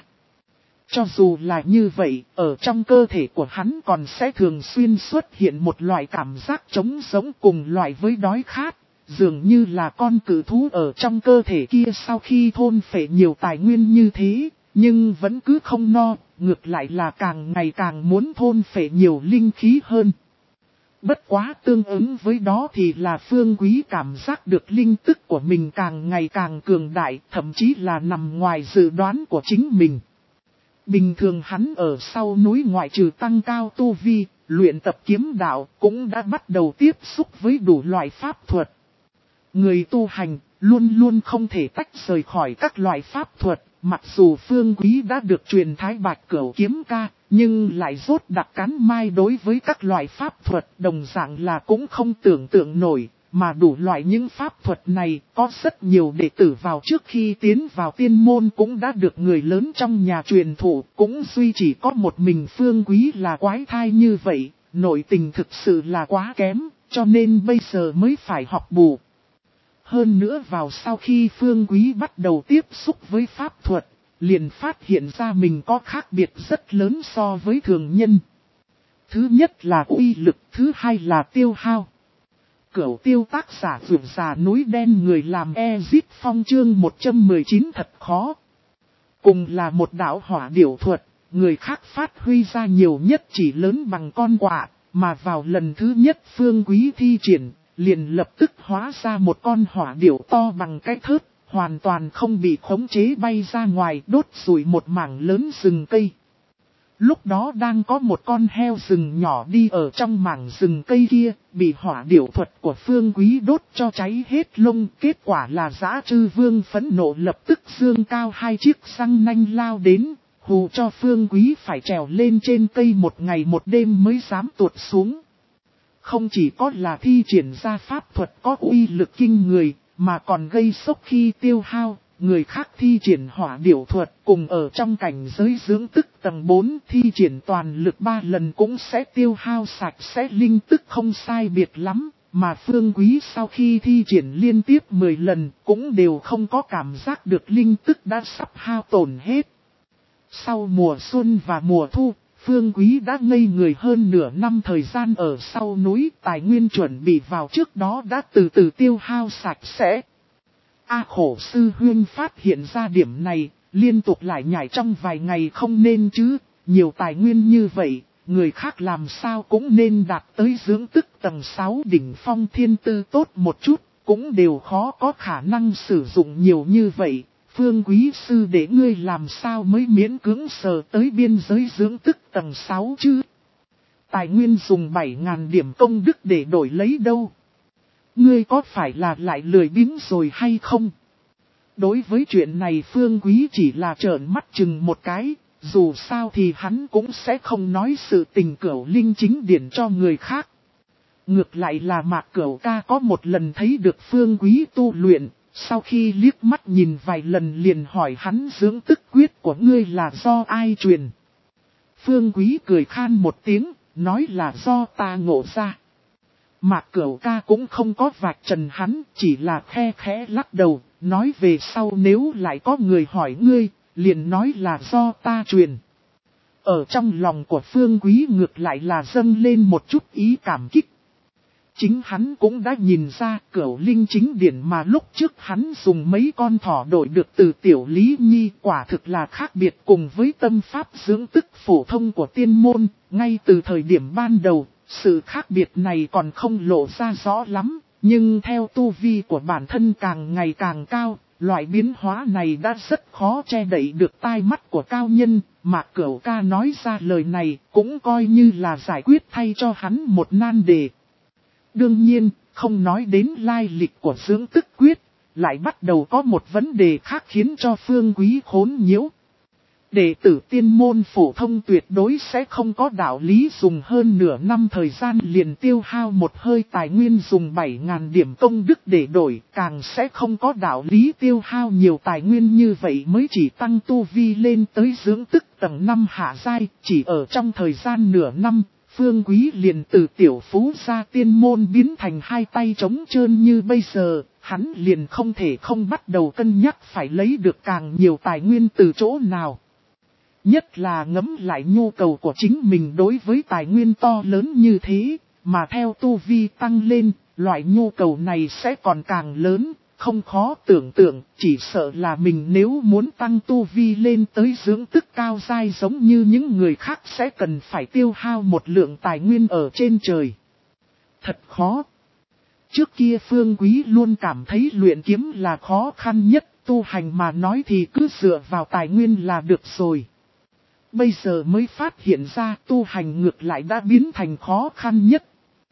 Cho dù là như vậy, ở trong cơ thể của hắn còn sẽ thường xuyên xuất hiện một loại cảm giác trống sống cùng loại với đói khát, dường như là con cự thú ở trong cơ thể kia sau khi thôn phệ nhiều tài nguyên như thế, nhưng vẫn cứ không no. Ngược lại là càng ngày càng muốn thôn phệ nhiều linh khí hơn. Bất quá tương ứng với đó thì là Phương Quý cảm giác được linh tức của mình càng ngày càng cường đại, thậm chí là nằm ngoài dự đoán của chính mình. Bình thường hắn ở sau núi ngoại trừ tăng cao tu vi, luyện tập kiếm đạo cũng đã bắt đầu tiếp xúc với đủ loại pháp thuật. Người tu hành luôn luôn không thể tách rời khỏi các loại pháp thuật. Mặc dù Phương Quý đã được truyền Thái Bạch Cửu Kiếm Ca, nhưng lại rốt đặc cán mai đối với các loại pháp thuật đồng dạng là cũng không tưởng tượng nổi, mà đủ loại những pháp thuật này có rất nhiều đệ tử vào trước khi tiến vào tiên môn cũng đã được người lớn trong nhà truyền thụ, cũng duy chỉ có một mình Phương Quý là quái thai như vậy, nội tình thực sự là quá kém, cho nên bây giờ mới phải học bù. Hơn nữa vào sau khi Phương Quý bắt đầu tiếp xúc với pháp thuật, liền phát hiện ra mình có khác biệt rất lớn so với thường nhân. Thứ nhất là uy lực, thứ hai là tiêu hao. Cửu tiêu tác giả vượt già núi đen người làm Ezip Phong chương một trăm mười chín thật khó. Cùng là một đạo hỏa điểu thuật, người khác phát huy ra nhiều nhất chỉ lớn bằng con quạ, mà vào lần thứ nhất Phương Quý thi triển, liền lập tức hóa ra một con hỏa điểu to bằng cái thớt, hoàn toàn không bị khống chế bay ra ngoài đốt rủi một mảng lớn rừng cây. Lúc đó đang có một con heo rừng nhỏ đi ở trong mảng rừng cây kia, bị hỏa điểu thuật của Phương Quý đốt cho cháy hết lông. Kết quả là Dã Trư Vương phẫn nộ lập tức giương cao hai chiếc răng nanh lao đến, hù cho Phương Quý phải trèo lên trên cây một ngày một đêm mới dám tuột xuống. Không chỉ có là thi triển ra pháp thuật có uy lực kinh người, mà còn gây sốc khi tiêu hao. Người khác thi triển hỏa điểu thuật cùng ở trong cảnh giới dưỡng tức tầng bốn thi triển toàn lực ba lần cũng sẽ tiêu hao sạch sẽ linh tức không sai biệt lắm. Mà Phương Quý sau khi thi triển liên tiếp mười lần cũng đều không có cảm giác được linh tức đã sắp hao tổn hết. Sau mùa xuân và mùa thu, Phương Quý đã ngây người hơn nửa năm thời gian ở sau núi, tài nguyên chuẩn bị vào trước đó đã từ từ tiêu hao sạch sẽ. A Khổ Sư Huyên phát hiện ra điểm này, liên tục lại nhảy trong vài ngày không nên chứ, nhiều tài nguyên như vậy, người khác làm sao cũng nên đạt tới dưỡng tức tầng sáu đỉnh phong thiên tư tốt một chút, cũng đều khó có khả năng sử dụng nhiều như vậy. Phương Quý Sư để ngươi làm sao mới miễn cưỡng sờ tới biên giới dưỡng tức tầng sáu chứ? Tài nguyên dùng bảy nghìn điểm công đức để đổi lấy đâu? Ngươi có phải là lại lười biếng rồi hay không? Đối với chuyện này Phương Quý chỉ là trợn mắt chừng một cái, dù sao thì hắn cũng sẽ không nói sự tình Cửu Linh Chính Điển cho người khác. Ngược lại là Mạc Cửu Ca có một lần thấy được Phương Quý tu luyện, sau khi liếc mắt nhìn vài lần liền hỏi hắn dưỡng tức quyết của ngươi là do ai truyền. Phương Quý cười khan một tiếng, nói là do ta ngộ ra. Mạc Cửu Ca cũng không có vạch trần hắn, chỉ là khe khẽ lắc đầu, nói về sau nếu lại có người hỏi ngươi, liền nói là do ta truyền. Ở trong lòng của Phương Quý ngược lại là dâng lên một chút ý cảm kích. Chính hắn cũng đã nhìn ra Cửu Linh Chính Điển mà lúc trước hắn dùng mấy con thỏ đổi được từ Tiểu Lý Nhi quả thực là khác biệt cùng với tâm pháp dưỡng tức phổ thông của tiên môn, ngay từ thời điểm ban đầu. Sự khác biệt này còn không lộ ra rõ lắm, nhưng theo tu vi của bản thân càng ngày càng cao, loại biến hóa này đã rất khó che đậy được tai mắt của cao nhân, mà Cửu Ca nói ra lời này cũng coi như là giải quyết thay cho hắn một nan đề. Đương nhiên, không nói đến lai lịch của dưỡng tức quyết, lại bắt đầu có một vấn đề khác khiến cho Phương Quý khốn nhiễu. Đệ tử tiên môn phổ thông tuyệt đối sẽ không có đạo lý dùng hơn nửa năm thời gian liền tiêu hao một hơi tài nguyên dùng bảy nghìn điểm công đức để đổi, càng sẽ không có đạo lý tiêu hao nhiều tài nguyên như vậy mới chỉ tăng tu vi lên tới dưỡng tức tầng năm hạ giai, chỉ ở trong thời gian nửa năm. Phương Quý liền từ tiểu phú gia tiên môn biến thành hai tay trống trơn như bây giờ, hắn liền không thể không bắt đầu cân nhắc phải lấy được càng nhiều tài nguyên từ chỗ nào. Nhất là ngẫm lại nhu cầu của chính mình đối với tài nguyên to lớn như thế, mà theo tu vi tăng lên, loại nhu cầu này sẽ còn càng lớn, không khó tưởng tượng, chỉ sợ là mình nếu muốn tăng tu vi lên tới dưỡng tức cao giai giống như những người khác sẽ cần phải tiêu hao một lượng tài nguyên ở trên trời. Thật khó. Trước kia Phương Quý luôn cảm thấy luyện kiếm là khó khăn nhất, tu hành mà nói thì cứ dựa vào tài nguyên là được rồi. Bây giờ mới phát hiện ra tu hành ngược lại đã biến thành khó khăn nhất.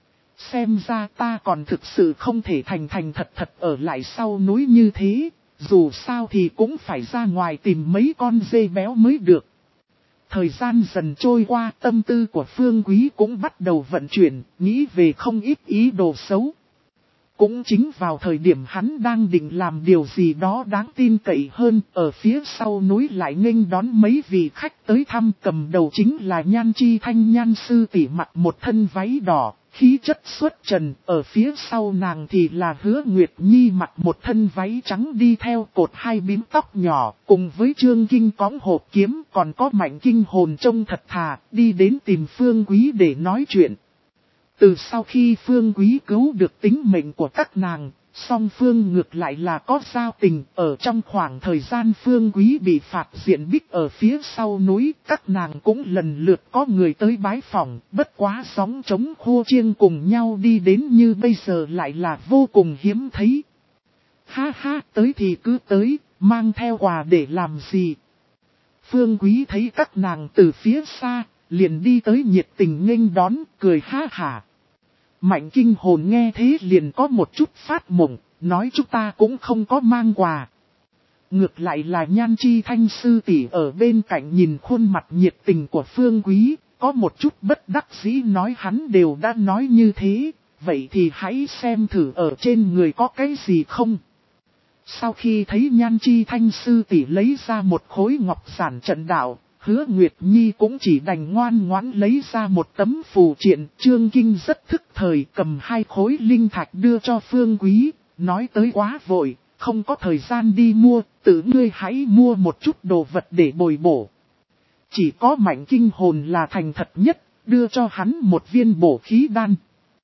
Xem ra ta còn thực sự không thể thành thành thật thật ở lại sau núi như thế, dù sao thì cũng phải ra ngoài tìm mấy con dê béo mới được. Thời gian dần trôi qua, tâm tư của Phương Quý cũng bắt đầu vận chuyển, nghĩ về không ít ý đồ xấu. Cũng chính vào thời điểm hắn đang định làm điều gì đó đáng tin cậy hơn, ở phía sau núi lại nghênh đón mấy vị khách tới thăm, cầm đầu chính là Nhan Chi Thanh Nhan sư tỷ mặc một thân váy đỏ, khí chất xuất trần, ở phía sau nàng thì là Hứa Nguyệt Nhi mặc một thân váy trắng đi theo cột hai bím tóc nhỏ, cùng với Trương Kinh cõng hộp kiếm, còn có Mạnh Kinh hồn trông thật thà, đi đến tìm Phương Quý để nói chuyện. Từ sau khi Phương Quý cứu được tính mệnh của các nàng, song Phương ngược lại là có giao tình. Ở trong khoảng thời gian Phương Quý bị phạt diện bích ở phía sau núi, các nàng cũng lần lượt có người tới bái phỏng, bất quá sóng trống khô chiêng cùng nhau đi đến như bây giờ lại là vô cùng hiếm thấy. Ha ha, tới thì cứ tới, mang theo quà để làm gì? Phương Quý thấy các nàng từ phía xa, liền đi tới nhiệt tình nghênh đón, cười ha hả. Mạnh Kinh Hồn nghe thế liền có một chút phát mộng, nói chúng ta cũng không có mang quà. Ngược lại là Nhan Chi Thanh sư tỷ ở bên cạnh nhìn khuôn mặt nhiệt tình của Phương Quý, có một chút bất đắc dĩ nói hắn đều đã nói như thế, vậy thì hãy xem thử ở trên người có cái gì không. Sau khi thấy Nhan Chi Thanh sư tỷ lấy ra một khối ngọc giản trận đạo, Hứa Nguyệt Nhi cũng chỉ đành ngoan ngoãn lấy ra một tấm phù triện. Trương Kinh rất thức thời cầm hai khối linh thạch đưa cho Phương Quý, nói tới quá vội, không có thời gian đi mua, tự ngươi hãy mua một chút đồ vật để bồi bổ. Chỉ có Mạnh Kinh Hồn là thành thật nhất, đưa cho hắn một viên bổ khí đan.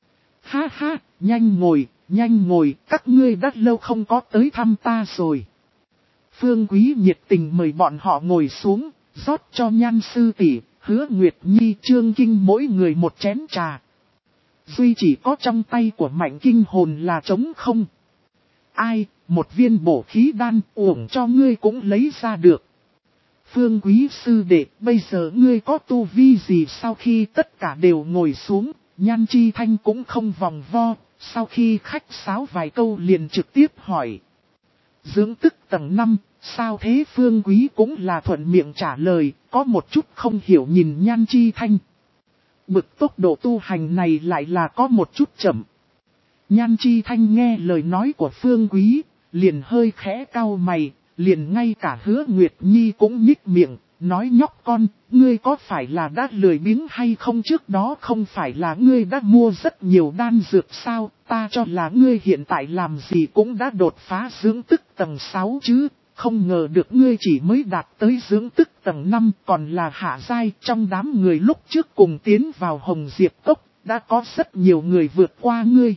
Ha ha, nhanh ngồi, nhanh ngồi, các ngươi đã lâu không có tới thăm ta rồi. Phương Quý nhiệt tình mời bọn họ ngồi xuống, rót cho Nhan sư tỷ, Hứa Nguyệt Nhi, Trương Kinh mỗi người một chén trà. Duy chỉ có trong tay của Mạnh Kinh Hồn là trống không. Ai, một viên bổ khí đan uổng cho ngươi cũng lấy ra được. Phương Quý sư đệ, bây giờ ngươi có tu vi gì? Sau khi tất cả đều ngồi xuống, Nhan Chi Thanh cũng không vòng vo, sau khi khách sáo vài câu liền trực tiếp hỏi. Dưỡng tức tầng năm, sao thế? Phương Quý cũng là thuận miệng trả lời, có một chút không hiểu nhìn Nhan Chi Thanh. Bực tốc độ tu hành này lại là có một chút chậm. Nhan Chi Thanh nghe lời nói của Phương Quý, liền hơi khẽ cau mày, liền ngay cả Hứa Nguyệt Nhi cũng nhích miệng, nói nhóc con, ngươi có phải là đã lười biếng hay không? Trước đó không phải là ngươi đã mua rất nhiều đan dược sao? Ta cho là ngươi hiện tại làm gì cũng đã đột phá dưỡng tức tầng sáu chứ, không ngờ được ngươi chỉ mới đạt tới dưỡng tức tầng năm, còn là hạ giai. Trong đám người lúc trước cùng tiến vào Hồng Diệp Cốc, đã có rất nhiều người vượt qua ngươi.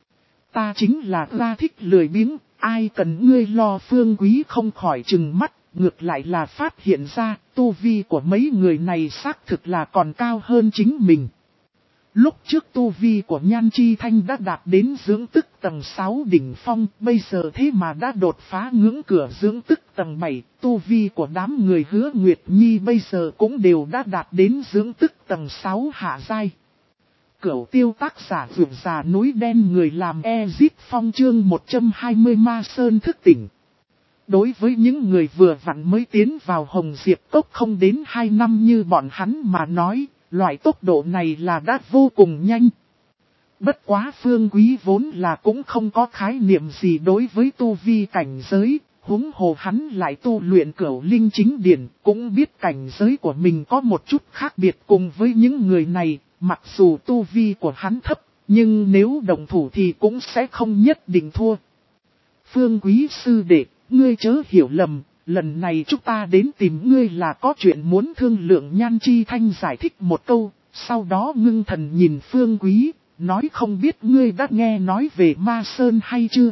Ta chính là ra thích lười biếng, ai cần ngươi lo? Phương Quý không khỏi trừng mắt, ngược lại là phát hiện ra, tu vi của mấy người này xác thực là còn cao hơn chính mình. Lúc trước tu vi của Nhan Chi Thanh đã đạt đến dưỡng tức tầng sáu đỉnh phong, bây giờ thế mà đã đột phá ngưỡng cửa dưỡng tức tầng bảy, tu vi của đám người Hứa Nguyệt Nhi bây giờ cũng đều đã đạt đến dưỡng tức tầng sáu hạ giai. Cửu Tiêu tác giả vượt già núi đen, người làm Ezip Phong, chương một trăm hai mươi Ma Sơn thức tỉnh. Đối với những người vừa vặn mới tiến vào Hồng Diệp Cốc không đến hai năm như bọn hắn mà nói, loại tốc độ này là đã vô cùng nhanh. Bất quá Phương Quý vốn là cũng không có khái niệm gì đối với tu vi cảnh giới, huống hồ hắn lại tu luyện Cửu Linh Chính Điển, cũng biết cảnh giới của mình có một chút khác biệt cùng với những người này. Mặc dù tu vi của hắn thấp, nhưng nếu đồng thủ thì cũng sẽ không nhất định thua. Phương Quý sư đệ, ngươi chớ hiểu lầm, lần này chúng ta đến tìm ngươi là có chuyện muốn thương lượng. Nhan Chi Thanh giải thích một câu, sau đó ngưng thần nhìn Phương Quý, nói không biết ngươi đã nghe nói về Ma Sơn hay chưa?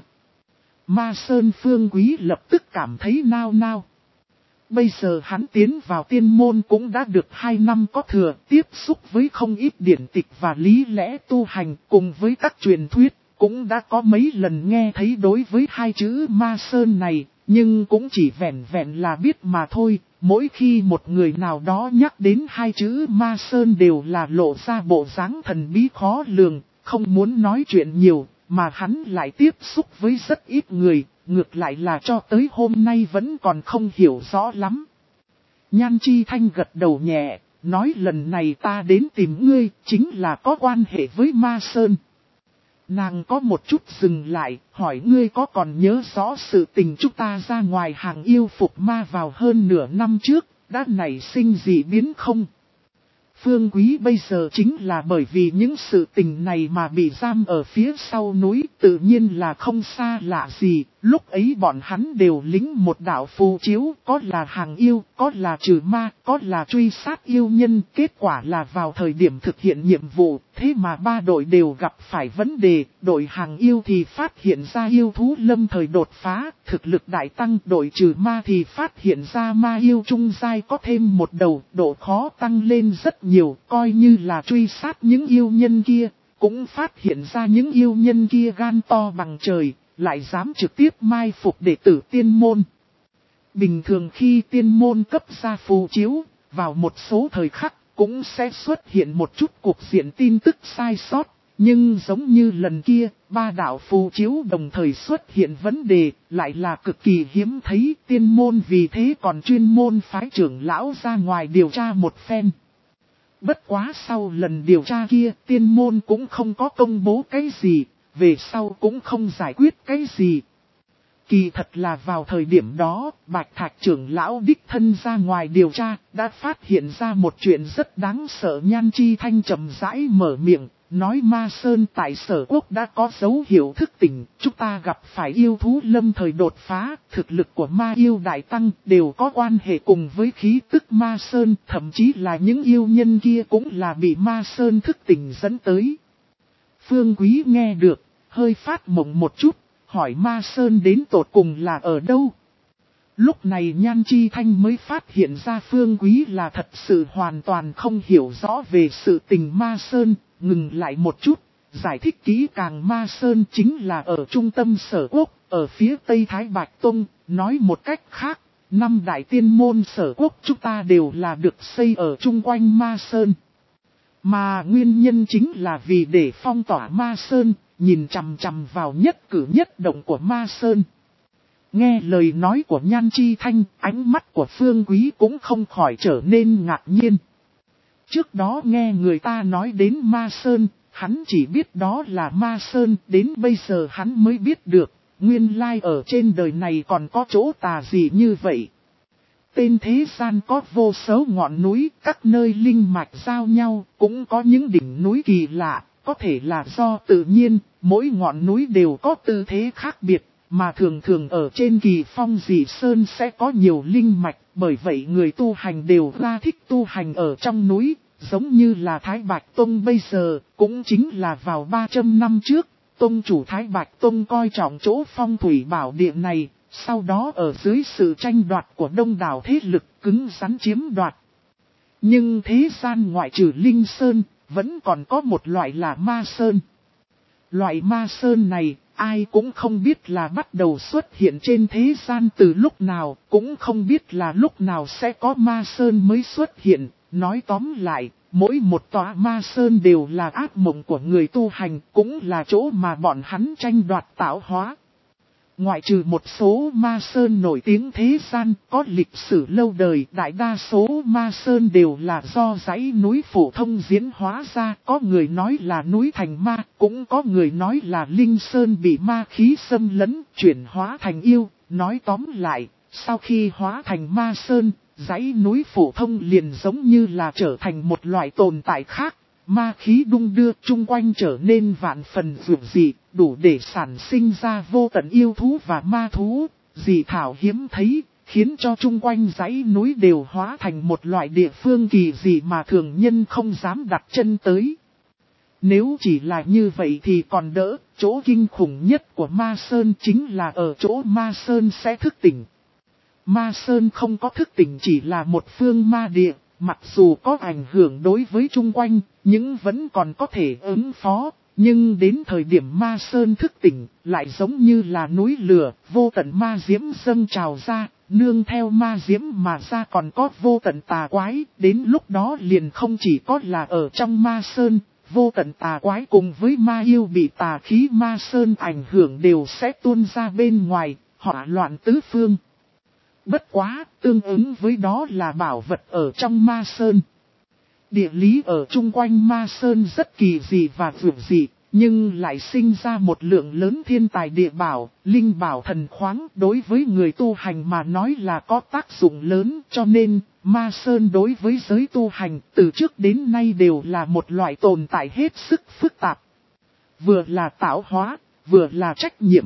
Ma Sơn? Phương Quý lập tức cảm thấy nao nao. Bây giờ hắn tiến vào tiên môn cũng đã được hai năm có thừa, tiếp xúc với không ít điển tịch và lý lẽ tu hành cùng với các truyền thuyết, cũng đã có mấy lần nghe thấy đối với hai chữ Ma Sơn này, nhưng cũng chỉ vẹn vẹn là biết mà thôi. Mỗi khi một người nào đó nhắc đến hai chữ Ma Sơn đều là lộ ra bộ dáng thần bí khó lường, không muốn nói chuyện nhiều, mà hắn lại tiếp xúc với rất ít người. Ngược lại là cho tới hôm nay vẫn còn không hiểu rõ lắm. Nhan Chi Thanh gật đầu nhẹ, nói lần này ta đến tìm ngươi, chính là có quan hệ với Ma Sơn. Nàng có một chút dừng lại, hỏi ngươi có còn nhớ rõ sự tình chúng ta ra ngoài hàng yêu phục ma vào hơn nửa năm trước, đã nảy sinh gì biến không? Phương Quý bây giờ chính là bởi vì những sự tình này mà bị giam ở phía sau núi, tự nhiên là không xa lạ gì. Lúc ấy bọn hắn đều lính một đạo phù chiếu, có là hàng yêu, có là trừ ma, có là truy sát yêu nhân. Kết quả là vào thời điểm thực hiện nhiệm vụ, thế mà ba đội đều gặp phải vấn đề. Đội hàng yêu thì phát hiện ra yêu thú lâm thời đột phá, thực lực đại tăng. Đội trừ ma thì phát hiện ra ma yêu trung giai có thêm một đầu, độ khó tăng lên rất nhiều. Coi như là truy sát những yêu nhân kia, cũng phát hiện ra những yêu nhân kia gan to bằng trời, lại dám trực tiếp mai phục đệ tử tiên môn. Bình thường khi tiên môn cấp ra phù chiếu, vào một số thời khắc cũng sẽ xuất hiện một chút cuộc diện tin tức sai sót. Nhưng giống như lần kia, ba đạo phù chiếu đồng thời xuất hiện vấn đề, lại là cực kỳ hiếm thấy. Tiên môn vì thế còn chuyên môn phái trưởng lão ra ngoài điều tra một phen. Bất quá sau lần điều tra kia, tiên môn cũng không có công bố cái gì, về sau cũng không giải quyết cái gì. Kỳ thật là vào thời điểm đó, Bạch Thạch trưởng lão đích thân ra ngoài điều tra, đã phát hiện ra một chuyện rất đáng sợ. Nhan Chi Thanh chậm rãi mở miệng, nói Ma Sơn tại Sở Quốc đã có dấu hiệu thức tỉnh, chúng ta gặp phải yêu thú lâm thời đột phá, thực lực của ma yêu đại tăng đều có quan hệ cùng với khí tức Ma Sơn, thậm chí là những yêu nhân kia cũng là bị Ma Sơn thức tỉnh dẫn tới. Phương Quý nghe được, hơi phát mộng một chút. Hỏi Ma Sơn đến tột cùng là ở đâu? Lúc này Nhan Chi Thanh mới phát hiện ra Phương Quý là thật sự hoàn toàn không hiểu rõ về sự tình Ma Sơn, ngừng lại một chút, giải thích kỹ càng. Ma Sơn chính là ở trung tâm Sở Quốc, ở phía Tây Thái Bạch Tông, nói một cách khác, năm đại tiên môn Sở Quốc chúng ta đều là được xây ở chung quanh Ma Sơn. Mà nguyên nhân chính là vì để phong tỏa Ma Sơn, nhìn chằm chằm vào nhất cử nhất động của Ma Sơn. Nghe lời nói của Nhan Chi Thanh, ánh mắt của Phương Quý cũng không khỏi trở nên ngạc nhiên. Trước đó nghe người ta nói đến Ma Sơn, hắn chỉ biết đó là Ma Sơn, đến bây giờ hắn mới biết được, nguyên lai ở trên đời này còn có chỗ tà gì như vậy. Tên thế gian có vô số ngọn núi, các nơi linh mạch giao nhau, cũng có những đỉnh núi kỳ lạ, có thể là do tự nhiên, mỗi ngọn núi đều có tư thế khác biệt, mà thường thường ở trên kỳ phong dị sơn sẽ có nhiều linh mạch, bởi vậy người tu hành đều ra thích tu hành ở trong núi, giống như là Thái Bạch Tông bây giờ, cũng chính là vào ba trăm năm trước, Tông chủ Thái Bạch Tông coi trọng chỗ phong thủy bảo địa này. Sau đó ở dưới sự tranh đoạt của đông đảo thế lực cứng rắn chiếm đoạt. Nhưng thế gian ngoại trừ Linh Sơn, vẫn còn có một loại là Ma Sơn. Loại Ma Sơn này, ai cũng không biết là bắt đầu xuất hiện trên thế gian từ lúc nào, cũng không biết là lúc nào sẽ có Ma Sơn mới xuất hiện. Nói tóm lại, mỗi một tòa Ma Sơn đều là ác mộng của người tu hành, cũng là chỗ mà bọn hắn tranh đoạt tạo hóa. Ngoại trừ một số Ma Sơn nổi tiếng thế gian có lịch sử lâu đời, đại đa số Ma Sơn đều là do dãy núi phổ thông diễn hóa ra, có người nói là núi thành ma, cũng có người nói là Linh Sơn bị ma khí xâm lấn, chuyển hóa thành yêu. Nói tóm lại, sau khi hóa thành Ma Sơn, dãy núi phổ thông liền giống như là trở thành một loại tồn tại khác. Ma khí đung đưa chung quanh trở nên vạn phần vượt dị, đủ để sản sinh ra vô tận yêu thú và ma thú, dị thảo hiếm thấy, khiến cho chung quanh dãy núi đều hóa thành một loại địa phương kỳ dị mà thường nhân không dám đặt chân tới. Nếu chỉ là như vậy thì còn đỡ, chỗ kinh khủng nhất của Ma Sơn chính là ở chỗ Ma Sơn sẽ thức tỉnh. Ma Sơn không có thức tỉnh chỉ là một phương ma địa. Mặc dù có ảnh hưởng đối với chung quanh, nhưng vẫn còn có thể ứng phó. Nhưng đến thời điểm Ma Sơn thức tỉnh, lại giống như là núi lửa, vô tận ma diễm dâng trào ra, nương theo ma diễm mà ra còn có vô tận tà quái. Đến lúc đó liền không chỉ có là ở trong Ma Sơn, vô tận tà quái cùng với ma yêu bị tà khí Ma Sơn ảnh hưởng đều sẽ tuôn ra bên ngoài, hỏa loạn tứ phương. Bất quá, tương ứng với đó là bảo vật ở trong Ma Sơn. Địa lý ở chung quanh Ma Sơn rất kỳ dị và vượt dị, nhưng lại sinh ra một lượng lớn thiên tài địa bảo, linh bảo thần khoáng. Đối với người tu hành mà nói là có tác dụng lớn, cho nên Ma Sơn đối với giới tu hành từ trước đến nay đều là một loại tồn tại hết sức phức tạp. Vừa là tạo hóa, vừa là trách nhiệm.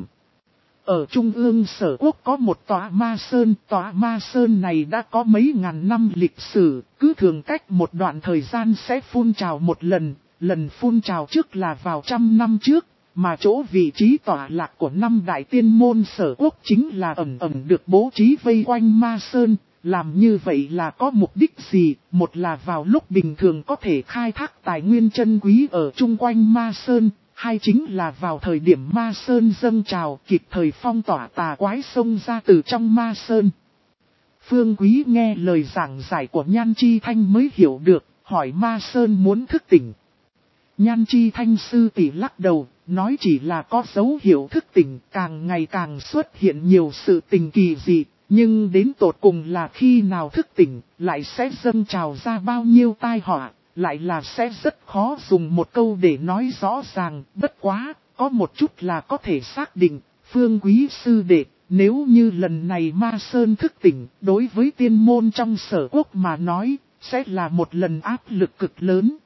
Ở Trung ương Sở Quốc có một tòa Ma Sơn, tòa Ma Sơn này đã có mấy ngàn năm lịch sử, cứ thường cách một đoạn thời gian sẽ phun trào một lần, lần phun trào trước là vào trăm năm trước, mà chỗ vị trí tọa lạc của năm đại tiên môn Sở Quốc chính là ẩn ẩn được bố trí vây quanh Ma Sơn. Làm như vậy là có mục đích gì? Một là vào lúc bình thường có thể khai thác tài nguyên chân quý ở chung quanh Ma Sơn. Hai chính là vào thời điểm Ma Sơn dâng trào kịp thời phong tỏa tà quái xông ra từ trong Ma Sơn. Phương Quý nghe lời giảng giải của Nhan Chi Thanh mới hiểu được, hỏi Ma Sơn muốn thức tỉnh. Nhan Chi Thanh sư tỷ lắc đầu, nói chỉ là có dấu hiệu thức tỉnh, càng ngày càng xuất hiện nhiều sự tình kỳ dị, nhưng đến tột cùng là khi nào thức tỉnh, lại sẽ dâng trào ra bao nhiêu tai họa, lại là sẽ rất khó dùng một câu để nói rõ ràng, bất quá, có một chút là có thể xác định, Phương Quý sư đệ, nếu như lần này Ma Sơn thức tỉnh, đối với tiên môn trong Sở Quốc mà nói, sẽ là một lần áp lực cực lớn.